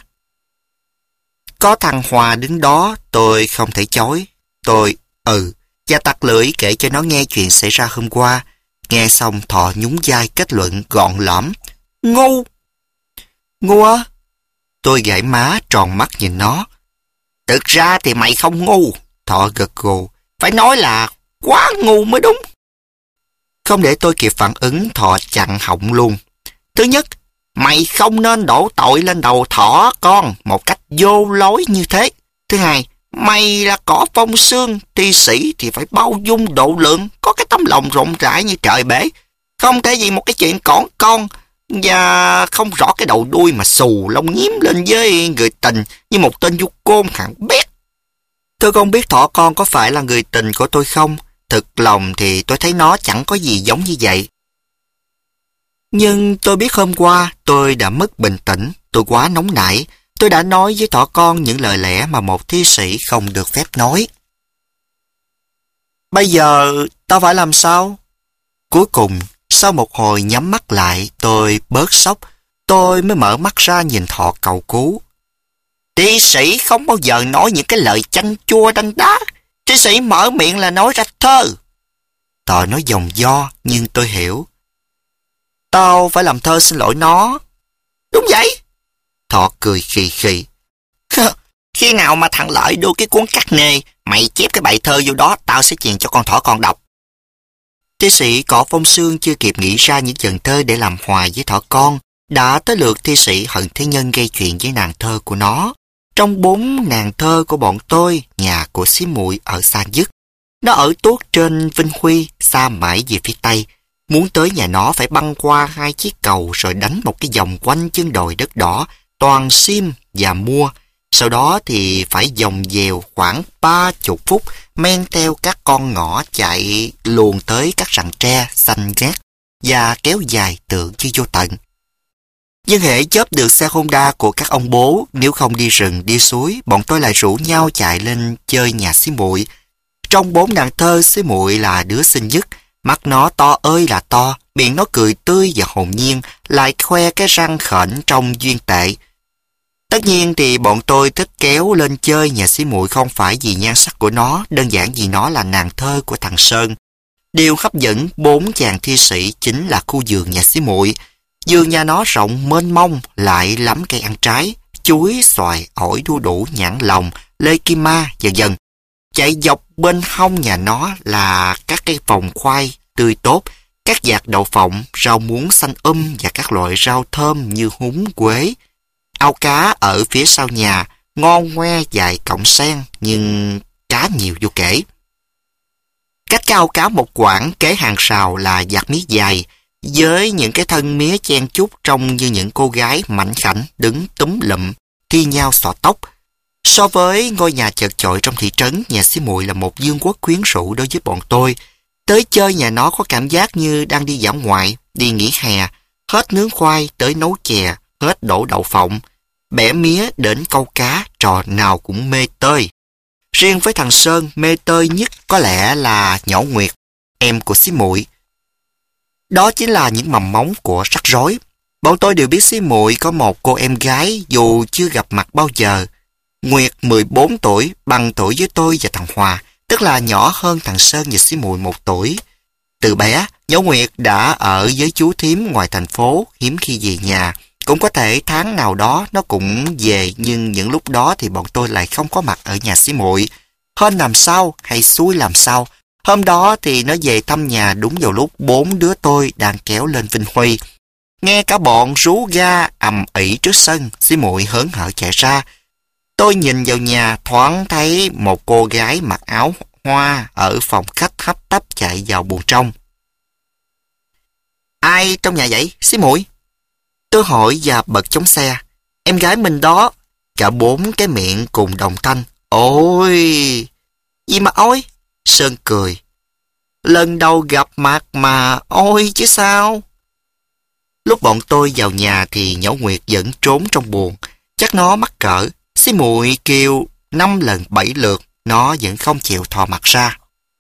Có thằng Hòa đứng đó, tôi không thể chối. Tôi, ừ, và tặc lưỡi kể cho nó nghe chuyện xảy ra hôm qua. Nghe xong Thọ nhún vai kết luận gọn lõm. Ngu! Ngu á? Tôi gãi má tròn mắt nhìn nó. Thực ra thì mày không ngu. Thọ gật gù. Phải nói là quá ngu mới đúng. Không để tôi kịp phản ứng, Thọ chặn họng luôn. Thứ nhất, mày không nên đổ tội lên đầu thỏ con một cách vô lối như thế. Thứ hai, mày là cỏ phong sương, thi sĩ thì phải bao dung độ lượng, có cái tấm lòng rộng rãi như trời bể. Không thể vì một cái chuyện cỏn con và không rõ cái đầu đuôi mà xù lông nhím lên với người tình như một tên du côn hạng bét. Tôi không biết thỏ con có phải là người tình của tôi không. Thực lòng thì tôi thấy nó chẳng có gì giống như vậy. Nhưng tôi biết hôm qua tôi đã mất bình tĩnh, tôi quá nóng nảy. Tôi đã nói với thỏ con những lời lẽ mà một thi sĩ không được phép nói. Bây giờ tao phải làm sao? Cuối cùng, sau một hồi nhắm mắt lại, tôi bớt sốc. Tôi mới mở mắt ra nhìn Thọ cầu cứu. Thi sĩ không bao giờ nói những cái lời chanh chua đanh đá. Thi sĩ mở miệng là nói ra thơ. Thọ nói dòng do, nhưng tôi hiểu. Tao phải làm thơ xin lỗi nó. Đúng vậy. Thọ cười khì khì. Khi nào mà thằng Lợi đưa cái cuốn cắt nê, mày chép cái bài thơ vô đó, tao sẽ truyền cho con thỏ con đọc. Thi sĩ Cỏ Phong Sương chưa kịp nghĩ ra những dần thơ để làm hòa với thỏ con, đã tới lượt thi sĩ Hận Thế Nhân gây chuyện với nàng thơ của nó. Trong bốn nàng thơ của bọn tôi, nhà của xí muội ở xa nhất. Nó ở tuốt trên Vinh Huy, xa mãi về phía tây. Muốn tới nhà nó phải băng qua hai chiếc cầu rồi đánh một cái vòng quanh chân đồi đất đỏ, toàn sim và mua. Sau đó thì phải vòng dèo khoảng ba chục phút, men theo các con ngõ chạy luồn tới các rặng tre xanh ngát và kéo dài tượng như vô tận. Nhưng hễ chớp được xe Honda của các ông bố, nếu không đi rừng đi suối, bọn tôi lại rủ nhau chạy lên chơi nhà xí muội. Trong bốn nàng thơ, xí muội là đứa xinh nhất. Mắt nó to ơi là to, miệng nó cười tươi và hồn nhiên, lại khoe cái răng khểnh trong duyên tệ. Tất nhiên thì bọn tôi thích kéo lên chơi nhà xí muội không phải vì nhan sắc của nó, đơn giản vì nó là nàng thơ của thằng Sơn. Điều hấp dẫn bốn chàng thi sĩ chính là khu vườn nhà xí muội. Vườn nhà nó rộng mênh mông, lại lắm cây ăn trái, chuối, xoài, ổi, đu đủ, nhãn lồng, lê kim ma, vân vân. Chạy dọc bên hông nhà nó là các cây phồng khoai tươi tốt, các dạt đậu phộng, rau muống xanh um và các loại rau thơm như húng, quế. Ao cá ở phía sau nhà, ngon ngoe dài cọng sen, nhưng cá nhiều vô kể. Cách cái ao cá một quãng kế hàng rào là giặt mía dài, với những cái thân mía chen chúc trông như những cô gái mảnh khảnh đứng túm lụm, thi nhau xõa tóc. So với ngôi nhà chật chội trong thị trấn, nhà xí Muội là một vương quốc quyến rũ đối với bọn tôi. Tới chơi nhà nó có cảm giác như đang đi dã ngoại, đi nghỉ hè, hết nướng khoai tới nấu chè, hết đổ đậu phộng, bẻ mía đến câu cá, trò nào cũng mê tơi. Riêng với thằng Sơn, mê tơi nhất có lẽ là nhỏ Nguyệt, em của xí Muội. Đó chính là những mầm móng của rắc rối. Bọn tôi đều biết xí Muội có một cô em gái dù chưa gặp mặt bao giờ. Nguyệt mười bốn tuổi, bằng tuổi với tôi và thằng Hòa, tức là nhỏ hơn thằng Sơn và xí Muội một tuổi. Từ bé, nhỏ Nguyệt đã ở với chú thím ngoài thành phố, hiếm khi về nhà. Cũng có thể tháng nào đó nó cũng về, nhưng những lúc đó thì bọn tôi lại không có mặt ở nhà xí Muội. Hên làm sao hay xui làm sao, hôm đó thì nó về thăm nhà đúng vào lúc bốn đứa tôi đang kéo lên Vinh Huy. Nghe cả bọn rú ga ầm ĩ trước sân, xí Muội hớn hở chạy ra. Tôi nhìn vào nhà thoáng thấy một cô gái mặc áo hoa ở phòng khách hấp tấp chạy vào buồng trong. Ai trong nhà vậy, xí Muội? Tôi hỏi và bật chống xe. Em gái mình đó. Cả bốn cái miệng cùng đồng thanh. Ôi! Gì mà ôi? Sơn cười. Lần đầu gặp mặt mà ôi chứ sao? Lúc bọn tôi vào nhà thì nhỏ Nguyệt vẫn trốn trong buồng. Chắc nó mắc cỡ. Xí Muội kêu năm lần bảy lượt, nó vẫn không chịu thò mặt ra.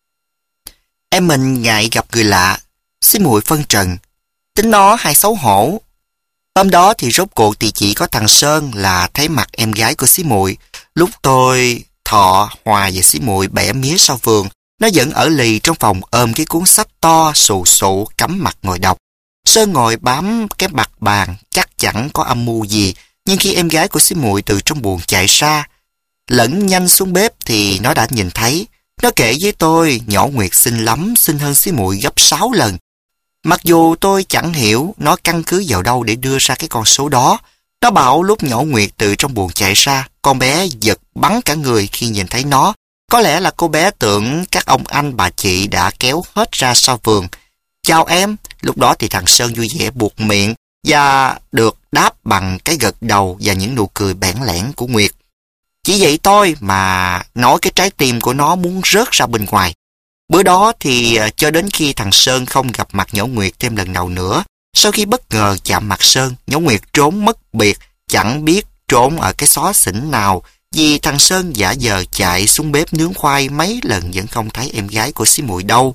Em mình ngại gặp người lạ. Xí Muội phân trần. Tính nó hay xấu hổ. Hôm đó thì rốt cuộc thì chỉ có thằng Sơn là thấy mặt em gái của xí Muội. Lúc tôi, Thọ, Hòa và xí Muội bẻ mía sau vườn, nó vẫn ở lì trong phòng ôm cái cuốn sách to xù xụ cắm mặt ngồi đọc. Sơn ngồi bám cái mặt bàn, chắc chẳng có âm mưu gì, nhưng khi em gái của xí Muội từ trong buồng chạy ra, lẫn nhanh xuống bếp thì nó đã nhìn thấy. Nó kể với tôi nhỏ Nguyệt xinh lắm, xinh hơn xí Muội gấp sáu lần. Mặc dù tôi chẳng hiểu nó căn cứ vào đâu để đưa ra cái con số đó. Nó bảo lúc nhỏ Nguyệt từ trong buồng chạy ra, con bé giật bắn cả người khi nhìn thấy nó. Có lẽ là cô bé tưởng các ông anh bà chị đã kéo hết ra sau vườn. Chào em. Lúc đó thì thằng Sơn vui vẻ buột miệng và được đáp bằng cái gật đầu và những nụ cười bẽn lẽn của Nguyệt. Chỉ vậy thôi mà nói cái trái tim của nó muốn rớt ra bên ngoài. Bữa đó thì cho đến khi thằng Sơn không gặp mặt nhỏ Nguyệt thêm lần nào nữa. Sau khi bất ngờ chạm mặt Sơn, nhỏ Nguyệt trốn mất biệt, chẳng biết trốn ở cái xó xỉnh nào, vì thằng Sơn giả vờ chạy xuống bếp nướng khoai mấy lần vẫn không thấy em gái của xí Muội đâu.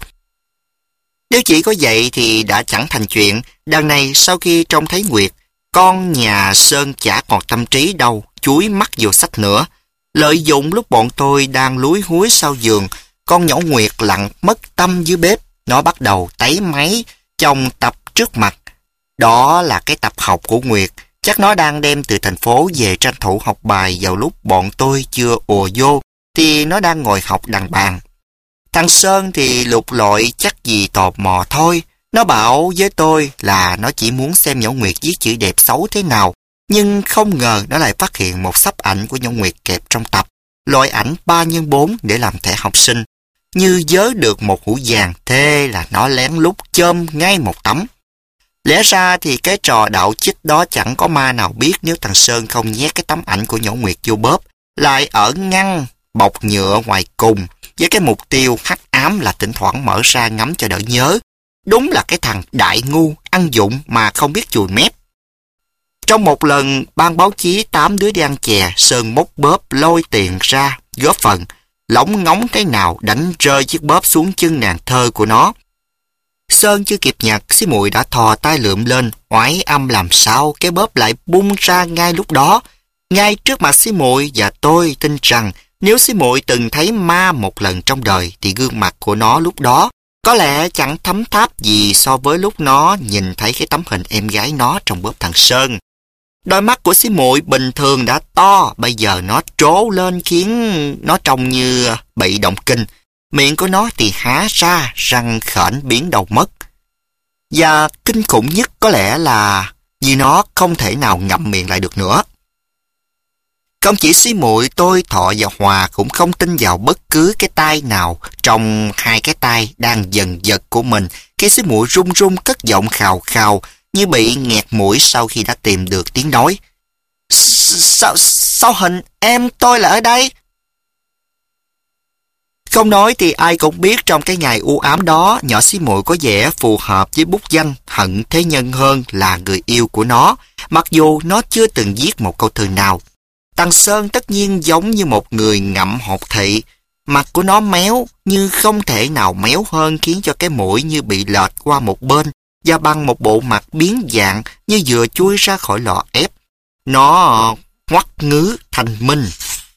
Nếu chỉ có vậy thì đã chẳng thành chuyện. Đằng này sau khi trông thấy Nguyệt, con nhà Sơn chả còn tâm trí đâu, chúi mắt vô sách nữa. Lợi dụng lúc bọn tôi đang lúi húi sau giường, con nhỏ Nguyệt lặng mất tâm dưới bếp. Nó bắt đầu tấy máy trong tập trước mặt. Đó là cái tập học của Nguyệt. Chắc nó đang đem từ thành phố về tranh thủ học bài vào lúc bọn tôi chưa ùa vô, thì nó đang ngồi học đàn bàn. Thằng Sơn thì lục lọi chắc gì tò mò thôi. Nó bảo với tôi là nó chỉ muốn xem nhỏ Nguyệt viết chữ đẹp xấu thế nào. Nhưng không ngờ nó lại phát hiện một xấp ảnh của nhỏ Nguyệt kẹp trong tập. Loại ảnh ba nhân bốn để làm thẻ học sinh. Như vớ được một hũ vàng, thế là nó lén lút chôm ngay một tấm. Lẽ ra thì cái trò đạo chích đó chẳng có ma nào biết nếu thằng Sơn không nhét cái tấm ảnh của nhỏ Nguyệt vô bóp, lại ở ngăn bọc nhựa ngoài cùng, với cái mục tiêu hắc ám là thỉnh thoảng mở ra ngắm cho đỡ nhớ. Đúng là cái thằng đại ngu, ăn dụng mà không biết chùi mép. Trong một lần ban báo chí tám đứa đi ăn chè, Sơn móc bóp lôi tiền ra, góp phần, lỏng ngóng cái nào đánh rơi chiếc bóp xuống chân nàng thơ của nó. Sơn chưa kịp nhặt, xí Muội đã thò tay lượm lên, oái âm làm sao cái bóp lại bung ra ngay lúc đó. Ngay trước mặt xí Muội, và tôi tin rằng nếu xí Muội từng thấy ma một lần trong đời thì gương mặt của nó lúc đó có lẽ chẳng thấm tháp gì so với lúc nó nhìn thấy cái tấm hình em gái nó trong bóp thằng Sơn. Đôi mắt của xí Muội bình thường đã to, bây giờ nó trố lên khiến nó trông như bị động kinh. Miệng của nó thì há ra, răng khểnh biến đầu mất. Và kinh khủng nhất có lẽ là vì nó không thể nào ngậm miệng lại được nữa. Không chỉ xí muội, tôi, Thọ và Hòa cũng không tin vào bất cứ cái tay nào trong hai cái tay đang dần giật của mình khi xí muội run run cất giọng khào khào như bị nghẹt mũi sau khi đã tìm được tiếng nói. Sao, sao hình em tôi là ở đây? Không nói thì ai cũng biết trong cái ngày u ám đó, nhỏ xí muội có vẻ phù hợp với bút danh Hận Thế Nhân hơn là người yêu của nó, mặc dù nó chưa từng viết một câu thơ nào. Thằng Sơn tất nhiên giống như một người ngậm hột thị, mặt của nó méo như không thể nào méo hơn, khiến cho cái mũi như bị lệch qua một bên và bằng một bộ mặt biến dạng như vừa chui ra khỏi lò ép. Nó ngoắt ngứ thành minh.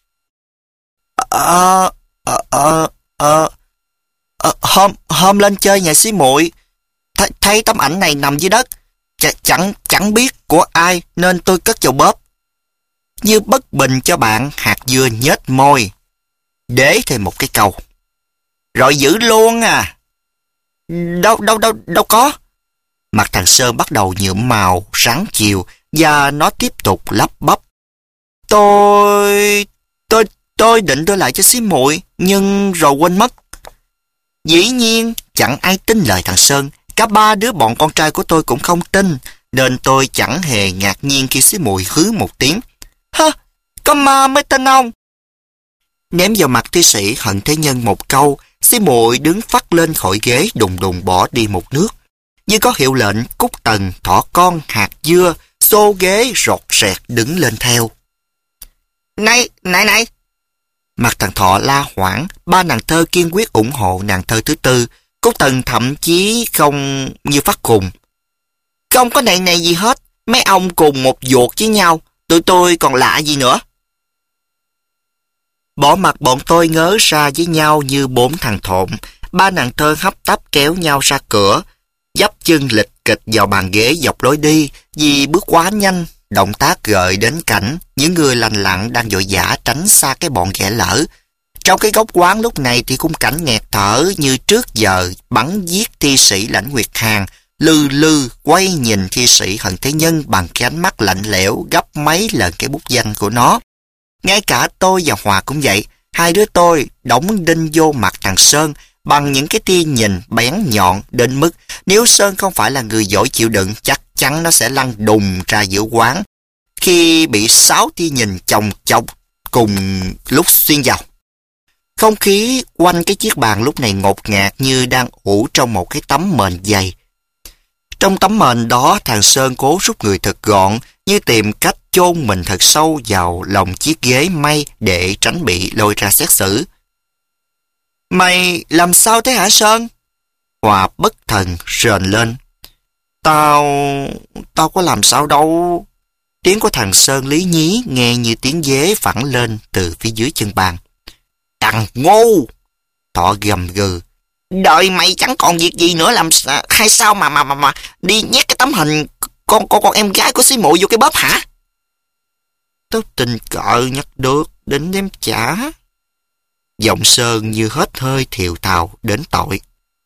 Ờ, ờ, ờ, ờ, ờ, hôm, hôm lên chơi nhà xí muội, th thấy tấm ảnh này nằm dưới đất, Ch chẳng, chẳng biết của ai nên tôi cất vào bóp. Như bất bình cho bạn, hạt dưa nhếch môi, để thêm một cái câu. Rồi giữ luôn à? Đâu, đâu, đâu, đâu có. Mặt thằng Sơn bắt đầu nhuộm màu, ráng chiều, và nó tiếp tục lắp bắp. Tôi... tôi... tôi định đưa lại cho xí muội, nhưng rồi quên mất. Dĩ nhiên, chẳng ai tin lời thằng Sơn. Cả ba đứa bọn con trai của tôi cũng không tin, nên tôi chẳng hề ngạc nhiên khi xí muội hứ một tiếng. Hơ, có ma mới tin ông. Ném vào mặt thi sĩ Hận Thế Nhân một câu, xí muội đứng phắt lên khỏi ghế đùng đùng bỏ đi một nước. Như có hiệu lệnh, Cúc Tần, Thỏ Con, Hạt Dưa xô ghế rọt rẹt đứng lên theo. Này, này, này! Mặt thằng Thọ la hoảng, ba nàng thơ kiên quyết ủng hộ nàng thơ thứ tư. Cúc Tần thậm chí không như phát khùng. Không có này này gì hết, mấy ông cùng một ruột với nhau, tụi tôi còn lạ gì nữa. Bỏ mặt bọn tôi ngớ ra với nhau như bốn thằng thộn. Ba nàng thơ hấp tấp kéo nhau ra cửa, dấp chân lịch kịch vào bàn ghế dọc lối đi, vì bước quá nhanh, động tác gợi đến cảnh những người lành lặn đang vội vã tránh xa cái bọn ghẻ lỡ. Trong cái góc quán lúc này thì khung cảnh nghẹt thở như trước giờ bắn giết thi sĩ Lãnh Nguyệt Hàn, lư lư quay nhìn thi sĩ Hận Thế Nhân bằng cái ánh mắt lạnh lẽo gấp mấy lần cái bút danh của nó. Ngay cả tôi và Hòa cũng vậy, hai đứa tôi đóng đinh vô mặt thằng Sơn bằng những cái tia nhìn bén nhọn đến mức nếu Sơn không phải là người giỏi chịu đựng, chắc chắn nó sẽ lăn đùng ra giữa quán khi bị sáu tia nhìn chồng chọc cùng lúc xuyên vào. Không khí quanh cái chiếc bàn lúc này ngột ngạt như đang ủ trong một cái tấm mền dày. Trong tấm mền đó, thằng Sơn cố rút người thật gọn, như tìm cách chôn mình thật sâu vào lòng chiếc ghế mây để tránh bị lôi ra xét xử. Mày làm sao thế hả Sơn? Hòa bất thần rền lên. Tao... tao có làm sao đâu. Tiếng của thằng Sơn lý nhí nghe như tiếng dế phẳng lên từ phía dưới chân bàn. Thằng ngu! Thọ gầm gừ. Đợi mày chẳng còn việc gì nữa làm hay sao mà mà mà mà đi nhét cái tấm hình con con con em gái của xí muội vô cái bóp hả? Tao tình cờ nhắc được định đem trả. Giọng Sơn như hết hơi thều thào đến tội.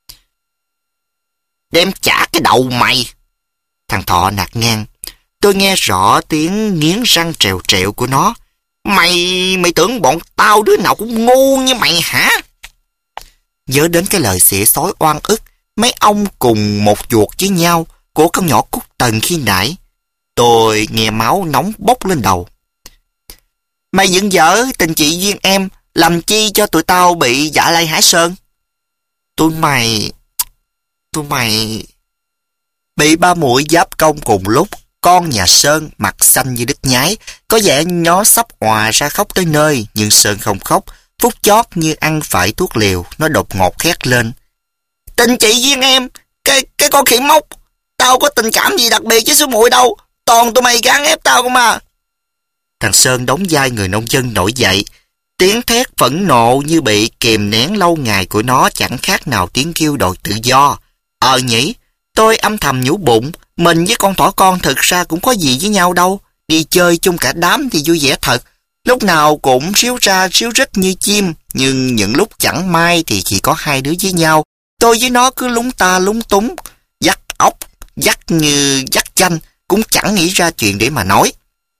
Đem trả cái đầu mày! Thằng Thọ nạt ngang. Tôi nghe rõ tiếng nghiến răng trèo trẹo của nó. Mày, mày tưởng bọn tao đứa nào cũng ngu như mày hả? Nhớ đến cái lời xỉa xói oan ức, mấy ông cùng một chuột với nhau của con nhỏ Cúc Tần khi nãy, tôi nghe máu nóng bốc lên đầu. Mày dựng dở tình chị duyên em, làm chi cho tụi tao bị dạ lây hả Sơn? Tụi mày... Tụi mày... Bị ba muội giáp công cùng lúc, con nhà Sơn mặt xanh như đít nhái, có vẻ nó sắp òa ra khóc tới nơi, nhưng Sơn không khóc. Phút chót như ăn phải thuốc liều, nó đột ngột khét lên. Tình chị duyên em, cái cái con khỉ mốc, tao có tình cảm gì đặc biệt với số muội đâu, toàn tụi mày gán ép tao không mà. Thằng Sơn đóng vai người nông dân nổi dậy, tiếng thét phẫn nộ như bị kìm nén lâu ngày của nó chẳng khác nào tiếng kêu đòi tự do. Ờ nhỉ, tôi âm thầm nhủ bụng, mình với con thỏ con thực ra cũng có gì với nhau đâu, đi chơi chung cả đám thì vui vẻ thật. Lúc nào cũng ríu ra ríu rít như chim, nhưng những lúc chẳng may thì chỉ có hai đứa với nhau. Tôi với nó cứ lúng ta lúng túng, dắt ốc, dắt như dắt chanh, cũng chẳng nghĩ ra chuyện để mà nói.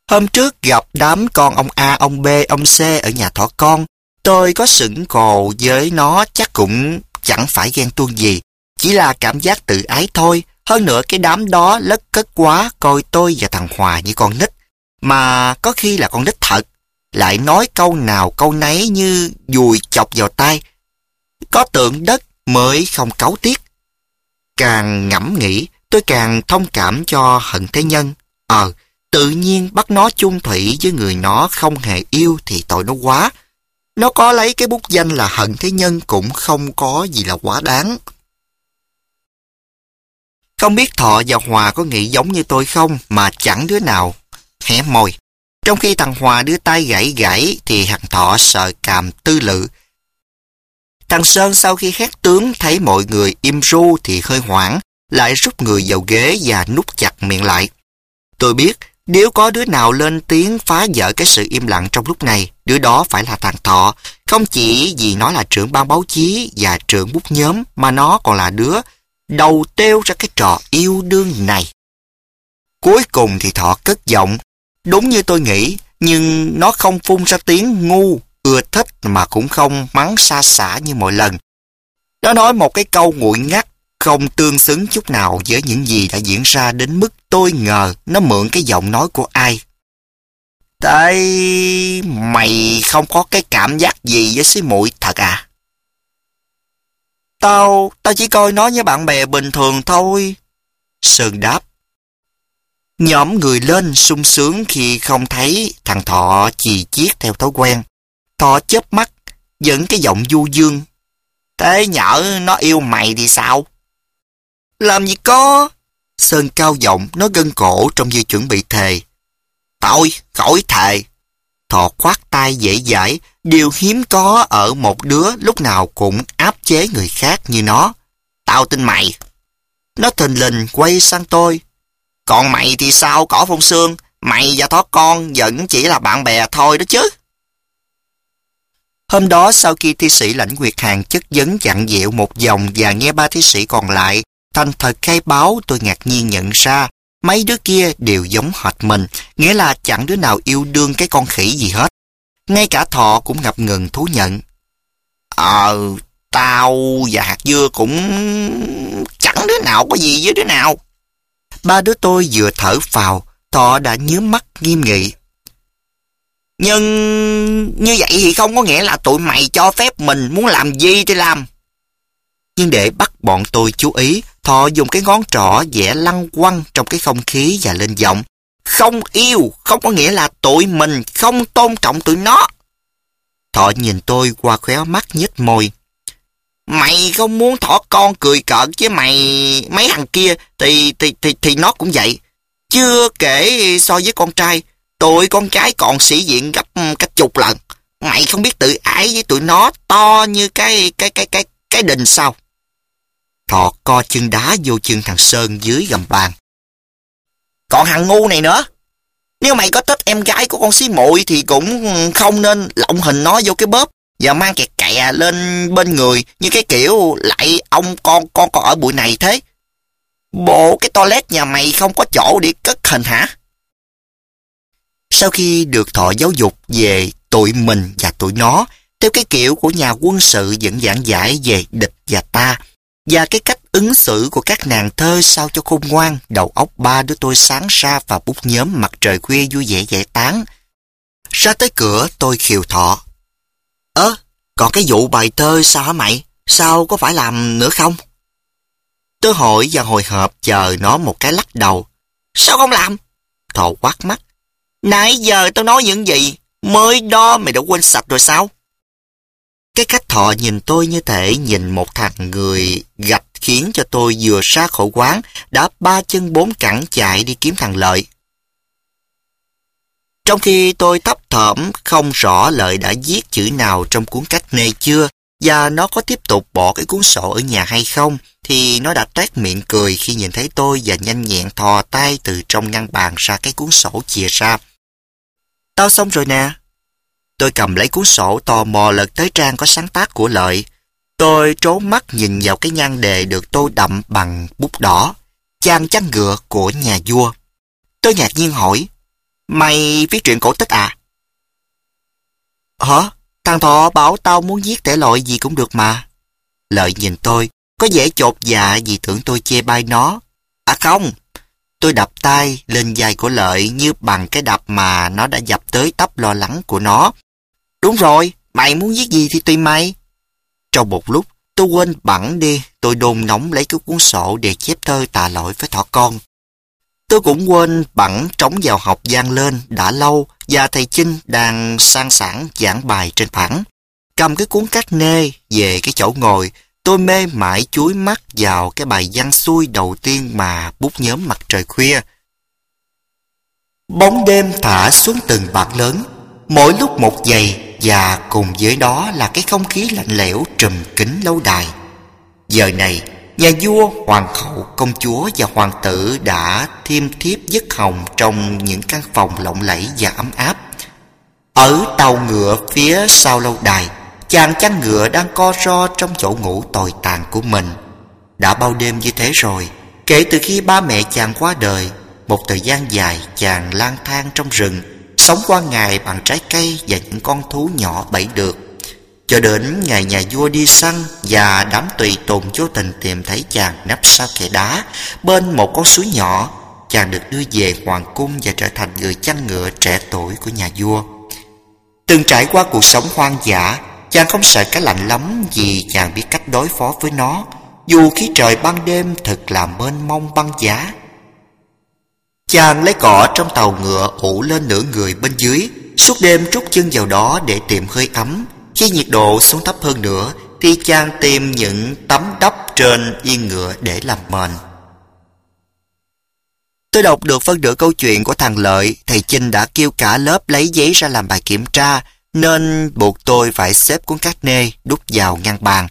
Hôm trước gặp đám con ông A, ông B, ông C ở nhà thỏ con. Tôi có sửng cồ với nó chắc cũng chẳng phải ghen tuông gì. Chỉ là cảm giác tự ái thôi. Hơn nữa cái đám đó lất cất quá coi tôi và thằng Hòa như con nít. Mà có khi là con nít thật. Lại nói câu nào câu nấy như dùi chọc vào tai. Có tượng đất mới không cáu tiếc. Càng ngẫm nghĩ, tôi càng thông cảm cho Hận Thế Nhân. Ờ, tự nhiên bắt nó chung thủy với người nó không hề yêu thì tội nó quá. Nó có lấy cái bút danh là Hận Thế Nhân cũng không có gì là quá đáng. Không biết Thọ và Hòa có nghĩ giống như tôi không mà chẳng đứa nào hé môi. Trong khi thằng Hòa đưa tay gãy gãy thì thằng Thọ sờ cằm tư lự. Thằng Sơn sau khi hét tướng thấy mọi người im ru thì hơi hoảng, lại rút người vào ghế và nút chặt miệng lại. Tôi biết nếu có đứa nào lên tiếng phá vỡ cái sự im lặng trong lúc này, đứa đó phải là thằng Thọ, không chỉ vì nó là trưởng ban báo chí và trưởng bút nhóm mà nó còn là đứa đầu têu ra cái trò yêu đương này. Cuối cùng thì Thọ cất giọng, đúng như tôi nghĩ, nhưng nó không phun ra tiếng ngu, ưa thích mà cũng không mắng xa xả như mọi lần. Nó nói một cái câu nguội ngắt, không tương xứng chút nào với những gì đã diễn ra đến mức tôi ngờ nó mượn cái giọng nói của ai. Thế mày không có cái cảm giác gì với xí muội thật à? Tao, tao chỉ coi nó với bạn bè bình thường thôi. Sơn đáp. Nhóm người lên sung sướng khi không thấy thằng Thọ chì chiết theo thói quen. Thọ chớp mắt, dẫn cái giọng du dương. Thế nhỡ nó yêu mày thì sao? Làm gì có. Sơn cao giọng, nó gân cổ trông như chuẩn bị thề. Thôi, khỏi thề. Thọ khoát tay dễ dãi, điều hiếm có ở một đứa lúc nào cũng áp chế người khác như nó. Tao tin mày. Nó thình lình quay sang tôi. Còn mày thì sao Cỏ Phong Sương? Mày và Thỏ Con vẫn chỉ là bạn bè thôi đó chứ. Hôm đó sau khi thi sĩ Lãnh Nguyệt Hàn chất vấn dặn dẹo một vòng và nghe ba thi sĩ còn lại thành thật khai báo, tôi ngạc nhiên nhận ra mấy đứa kia đều giống hệt mình, nghĩa là chẳng đứa nào yêu đương cái con khỉ gì hết. Ngay cả Thọ cũng ngập ngừng thú nhận. Ờ, tao và Hạt Dưa cũng chẳng đứa nào có gì với đứa nào. Ba đứa tôi vừa thở phào, Thọ đã nhướng mắt nghiêm nghị. Nhưng như vậy thì không có nghĩa là tụi mày cho phép mình muốn làm gì thì làm. Nhưng để bắt bọn tôi chú ý, Thọ dùng cái ngón trỏ vẽ lăng quăng trong cái không khí và lên giọng. Không yêu không có nghĩa là tụi mình không tôn trọng tụi nó. Thọ nhìn tôi qua khóe mắt nhếch môi. Mày không muốn Thỏ Con cười cợt với mày mấy thằng kia thì, thì, thì, thì nó cũng vậy. Chưa kể so với con trai, tụi con gái còn sĩ diện gấp cả chục lần. Mày không biết tự ái với tụi nó to như cái cái cái cái cái đình sao? Thọ co chân đá vô chân thằng Sơn dưới gầm bàn. Còn thằng ngu này nữa. Nếu mày có thích em gái của con xí muội thì cũng không nên lộng hình nó vô cái bóp và mang kẹt kẹ lên bên người như cái kiểu lại ông con con còn ở bụi này thế. Bộ cái toilet nhà mày không có chỗ để cất hình hả? Sau khi được Thọ giáo dục về tụi mình và tụi nó, theo cái kiểu của nhà quân sự vẫn giảng giải về địch và ta, và cái cách ứng xử của các nàng thơ sao cho khôn ngoan, đầu óc ba đứa tôi sáng ra và bút nhóm Mặt Trời Khuya vui vẻ giải tán. Ra tới cửa tôi khiều Thọ. Ơ, còn cái vụ bài thơ sao hả mày? Sao có phải làm nữa không? Tôi hỏi và hồi hộp chờ nó một cái lắc đầu. Sao không làm? Thọ quát mắt. Nãy giờ tao nói những gì? Mới đó mày đã quên sạch rồi sao? Cái cách Thọ nhìn tôi như thể nhìn một thằng người gạch khiến cho tôi vừa ra khỏi quán đã ba chân bốn cẳng chạy đi kiếm thằng Lợi. Trong khi tôi thấp thỏm không rõ Lợi đã viết chữ nào trong cuốn cách nê chưa và nó có tiếp tục bỏ cái cuốn sổ ở nhà hay không, thì nó đã toét miệng cười khi nhìn thấy tôi và nhanh nhẹn thò tay từ trong ngăn bàn ra cái cuốn sổ chìa ra. Tao xong rồi nè. Tôi cầm lấy cuốn sổ tò mò lật tới trang có sáng tác của Lợi. Tôi trố mắt nhìn vào cái nhan đề được tô đậm bằng bút đỏ. Chàng chăn ngựa của nhà vua. Tôi ngạc nhiên hỏi. Mày viết truyện cổ tích à? Hả? Thằng Thọ bảo tao muốn viết thể loại gì cũng được mà. Lợi nhìn tôi, có vẻ chột dạ vì tưởng tôi chê bai nó. À không, tôi đập tay lên vai của Lợi như bằng cái đập mà nó đã dập tới tấp lo lắng của nó. Đúng rồi, mày muốn viết gì thì tùy mày. Trong một lúc, tôi quên bẵng đi, tôi đôn nóng lấy cái cuốn sổ để chép thơ tạ lỗi với Thỏ con. Tôi cũng quên bẵng trống vào học vang lên đã lâu và thầy Chinh đang sang sảng giảng bài trên bảng. Cầm cái cuốn cát nê về cái chỗ ngồi, tôi mê mải chúi mắt vào cái bài văn xuôi đầu tiên mà bút nhóm Mặt Trời Khuya. Bóng đêm thả xuống từng bạt lớn, mỗi lúc một giày, và cùng với đó là cái không khí lạnh lẽo trùm kín lâu đài. Giờ này, nhà vua, hoàng hậu, công chúa và hoàng tử đã thiêm thiếp giấc hồng trong những căn phòng lộng lẫy và ấm áp. Ở tàu ngựa phía sau lâu đài, chàng chăn ngựa đang co ro trong chỗ ngủ tồi tàn của mình. Đã bao đêm như thế rồi, kể từ khi ba mẹ chàng qua đời. Một thời gian dài chàng lang thang trong rừng, sống qua ngày bằng trái cây và những con thú nhỏ bẫy được. Cho đến ngày nhà vua đi săn và đám tùy tùng vô tình tìm thấy chàng nấp sau khe đá bên một con suối nhỏ, chàng được đưa về hoàng cung và trở thành người chăn ngựa trẻ tuổi của nhà vua. Từng trải qua cuộc sống hoang dã, chàng không sợ cái lạnh lắm vì chàng biết cách đối phó với nó, dù khí trời ban đêm thật là mênh mông băng giá. Chàng lấy cỏ trong tàu ngựa ủ lên nửa người bên dưới, suốt đêm trút chân vào đó để tìm hơi ấm. Khi nhiệt độ xuống thấp hơn nữa thì chàng tìm những tấm đắp trên yên ngựa để làm mền. Tôi đọc được phân nửa câu chuyện của thằng Lợi. Thầy Chinh đã kêu cả lớp lấy giấy ra làm bài kiểm tra, nên buộc tôi phải xếp cuốn cát nê đút vào ngăn bàn.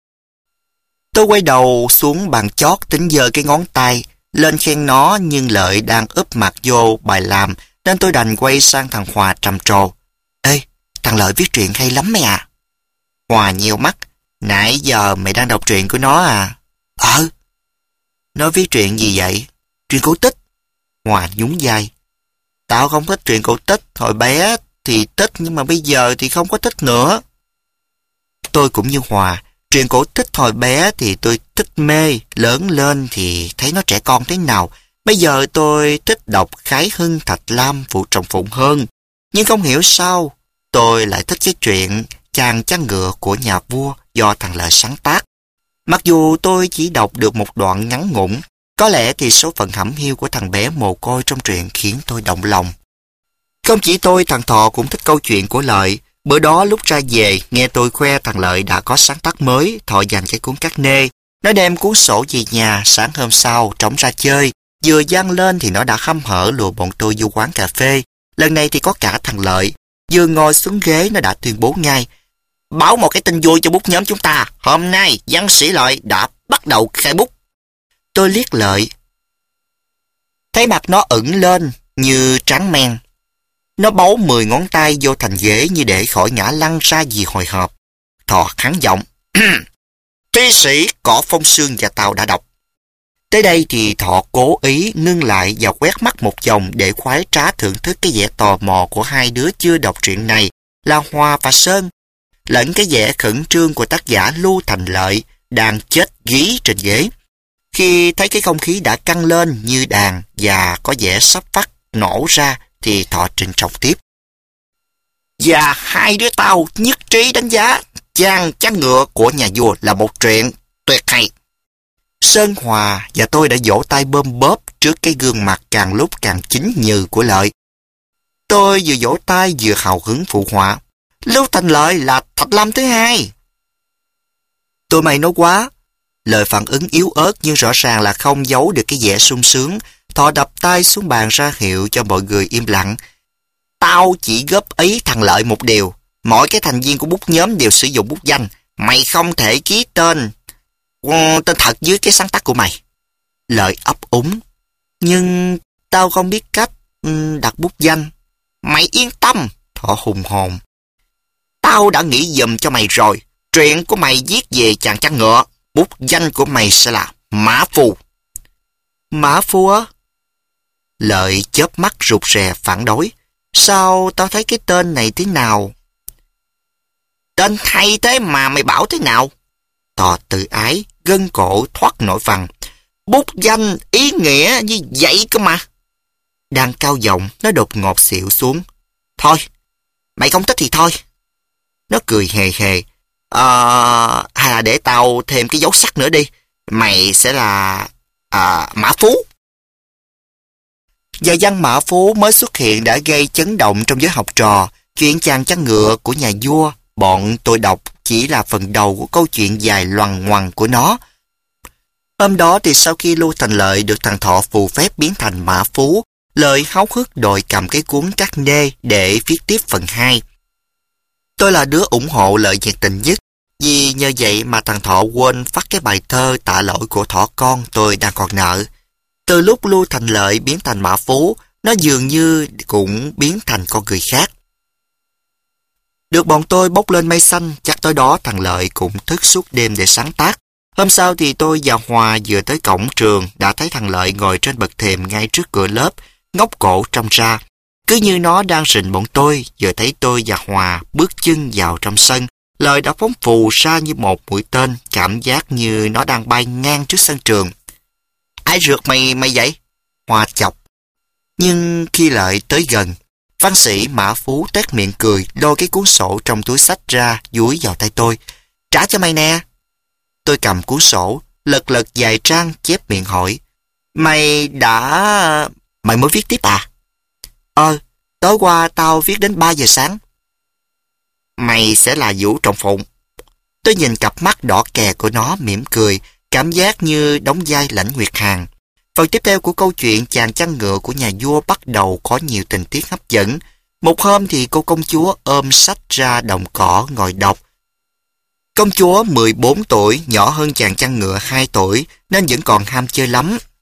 Tôi quay đầu xuống bàn chót tính giơ cái ngón tay lên khen nó, nhưng Lợi đang úp mặt vô bài làm nên tôi đành quay sang thằng Hòa trầm trồ. Ê, thằng Lợi viết truyện hay lắm mày à. Hòa nhiều mắt. Nãy giờ mày đang đọc truyện của nó à? Ờ. Nó viết truyện gì vậy? Truyện cổ tích. Hòa nhún vai. Tao không thích truyện cổ tích. Hồi bé thì thích, nhưng mà bây giờ thì không có thích nữa. Tôi cũng như Hòa. Truyện cổ tích hồi bé thì tôi thích mê, lớn lên thì thấy nó trẻ con thế nào. Bây giờ tôi thích đọc Khái Hưng, Thạch Lam, Phụ Trọng Phụng hơn. Nhưng không hiểu sao tôi lại thích cái chuyện Chàng Chăn Ngựa của nhà vua do thằng Lợi sáng tác. Mặc dù tôi chỉ đọc được một đoạn ngắn ngủn, có lẽ thì số phận hẩm hiu của thằng bé mồ côi trong truyện khiến tôi động lòng. Không chỉ tôi, thằng Thọ cũng thích câu chuyện của Lợi. Bữa đó lúc ra về, nghe tôi khoe thằng Lợi đã có sáng tác mới, Thọ dành cái cuốn cát nê. Nó đem cuốn sổ về nhà, sáng hôm sau trống ra chơi. Vừa dang lên thì nó đã hăm hở lùa bọn tôi vô quán cà phê. Lần này thì có cả thằng Lợi. Vừa ngồi xuống ghế nó đã tuyên bố ngay. Báo một cái tin vui cho bút nhóm chúng ta. Hôm nay văn sĩ Lợi đã bắt đầu khai bút. Tôi liếc Lợi, thấy mặt nó ửng lên như tráng men. Nó bấu mười ngón tay vô thành ghế như để khỏi ngã lăn ra vì hồi hộp. Thọ khán giọng. Thi sĩ Cỏ Phong Sương và tao đã đọc. Tới đây thì Thọ cố ý ngưng lại và quét mắt một vòng để khoái trá thưởng thức cái vẻ tò mò của hai đứa chưa đọc truyện này là Hòa và Sơn, lẫn cái vẻ khẩn trương của tác giả Lưu Thành Lợi đang chết gí trên ghế. Khi thấy cái không khí đã căng lên như đàn và có vẻ sắp phát nổ ra thì Thọ trình trọng tiếp. Và hai đứa tao nhất trí đánh giá Chàng Chăn Ngựa của nhà vua là một truyện tuyệt hay. Sơn, Hòa và tôi đã vỗ tay bơm bóp trước cái gương mặt càng lúc càng chín nhừ của Lợi. Tôi vừa vỗ tay vừa hào hứng phụ họa. Lưu Thành Lợi là Thạch Lam thứ hai. Tôi mày nói quá. Lời phản ứng yếu ớt nhưng rõ ràng là không giấu được cái vẻ sung sướng. Thọ đập tay xuống bàn ra hiệu cho mọi người im lặng. Tao chỉ góp ý thằng Lợi một điều. Mỗi cái thành viên của bút nhóm đều sử dụng bút danh. Mày không thể ký tên tên thật dưới cái sáng tác của mày. Lợi ấp úng. Nhưng tao không biết cách đặt bút danh. Mày yên tâm. Thọ hùng hồn. Tao đã nghĩ giùm cho mày rồi. Truyện của mày viết về Chàng Chăn Ngựa. Bút danh của mày sẽ là Mã Phu. Mã Phu á? Lợi chớp mắt rụt rè phản đối. Sao tao thấy cái tên này thế nào? Tên hay thế mà mày bảo thế nào? Tò tự ái, gân cổ thoát nổi vằn. Bút danh ý nghĩa như vậy cơ mà. Đang cao giọng, nó đột ngột xỉu xuống. Thôi, mày không thích thì thôi. Nó cười hề hề. Ờ, hay là để tao thêm cái dấu sắc nữa đi. Mày sẽ là à, Mã Phú. Và văn Mã Phú mới xuất hiện đã gây chấn động trong giới học trò. Chuyện chàng chăn ngựa của nhà vua, bọn tôi đọc chỉ là phần đầu của câu chuyện dài loằng ngoằng của nó. Hôm đó thì sau khi Lưu Thành Lợi được thằng Thọ phù phép biến thành Mã Phú, Lợi háo hức đòi cầm cái cuốn Trắc Nê để viết tiếp phần hai. Tôi là đứa ủng hộ Lợi nhiệt tình nhất, vì nhờ vậy mà thằng Thọ quên phát cái bài thơ tạ lỗi của thỏ con tôi đang còn nợ. Từ lúc Lưu Thành Lợi biến thành Mã Phú, nó dường như cũng biến thành con người khác. Được bọn tôi bốc lên mây xanh, chắc tới đó thằng Lợi cũng thức suốt đêm để sáng tác. Hôm sau thì tôi và Hòa vừa tới cổng trường đã thấy thằng Lợi ngồi trên bậc thềm ngay trước cửa lớp, ngóc cổ trông ra. Cứ như nó đang rình bọn tôi, vừa thấy tôi và Hòa bước chân vào trong sân, Lợi đã phóng phù ra như một mũi tên, cảm giác như nó đang bay ngang trước sân trường. Ai rượt mày mày vậy? Hòa chọc. Nhưng khi Lợi tới gần, văn sĩ Mã Phú tét miệng cười, lôi cái cuốn sổ trong túi xách ra, dúi vào tay tôi. Trả cho mày nè. Tôi cầm cuốn sổ, lật lật vài trang, chép miệng hỏi. Mày đã... Mày mới viết tiếp à? Ờ, tối qua tao viết đến ba giờ sáng. Mày sẽ là Vũ Trọng Phụng. Tôi nhìn cặp mắt đỏ kè của nó mỉm cười, cảm giác như đóng vai Lãnh Nguyệt Hàn. Phần tiếp theo của câu chuyện chàng chăn ngựa của nhà vua bắt đầu có nhiều tình tiết hấp dẫn. Một hôm thì cô công chúa ôm sách ra đồng cỏ ngồi đọc. Công chúa mười bốn tuổi, nhỏ hơn chàng chăn ngựa hai tuổi, nên vẫn còn ham chơi lắm.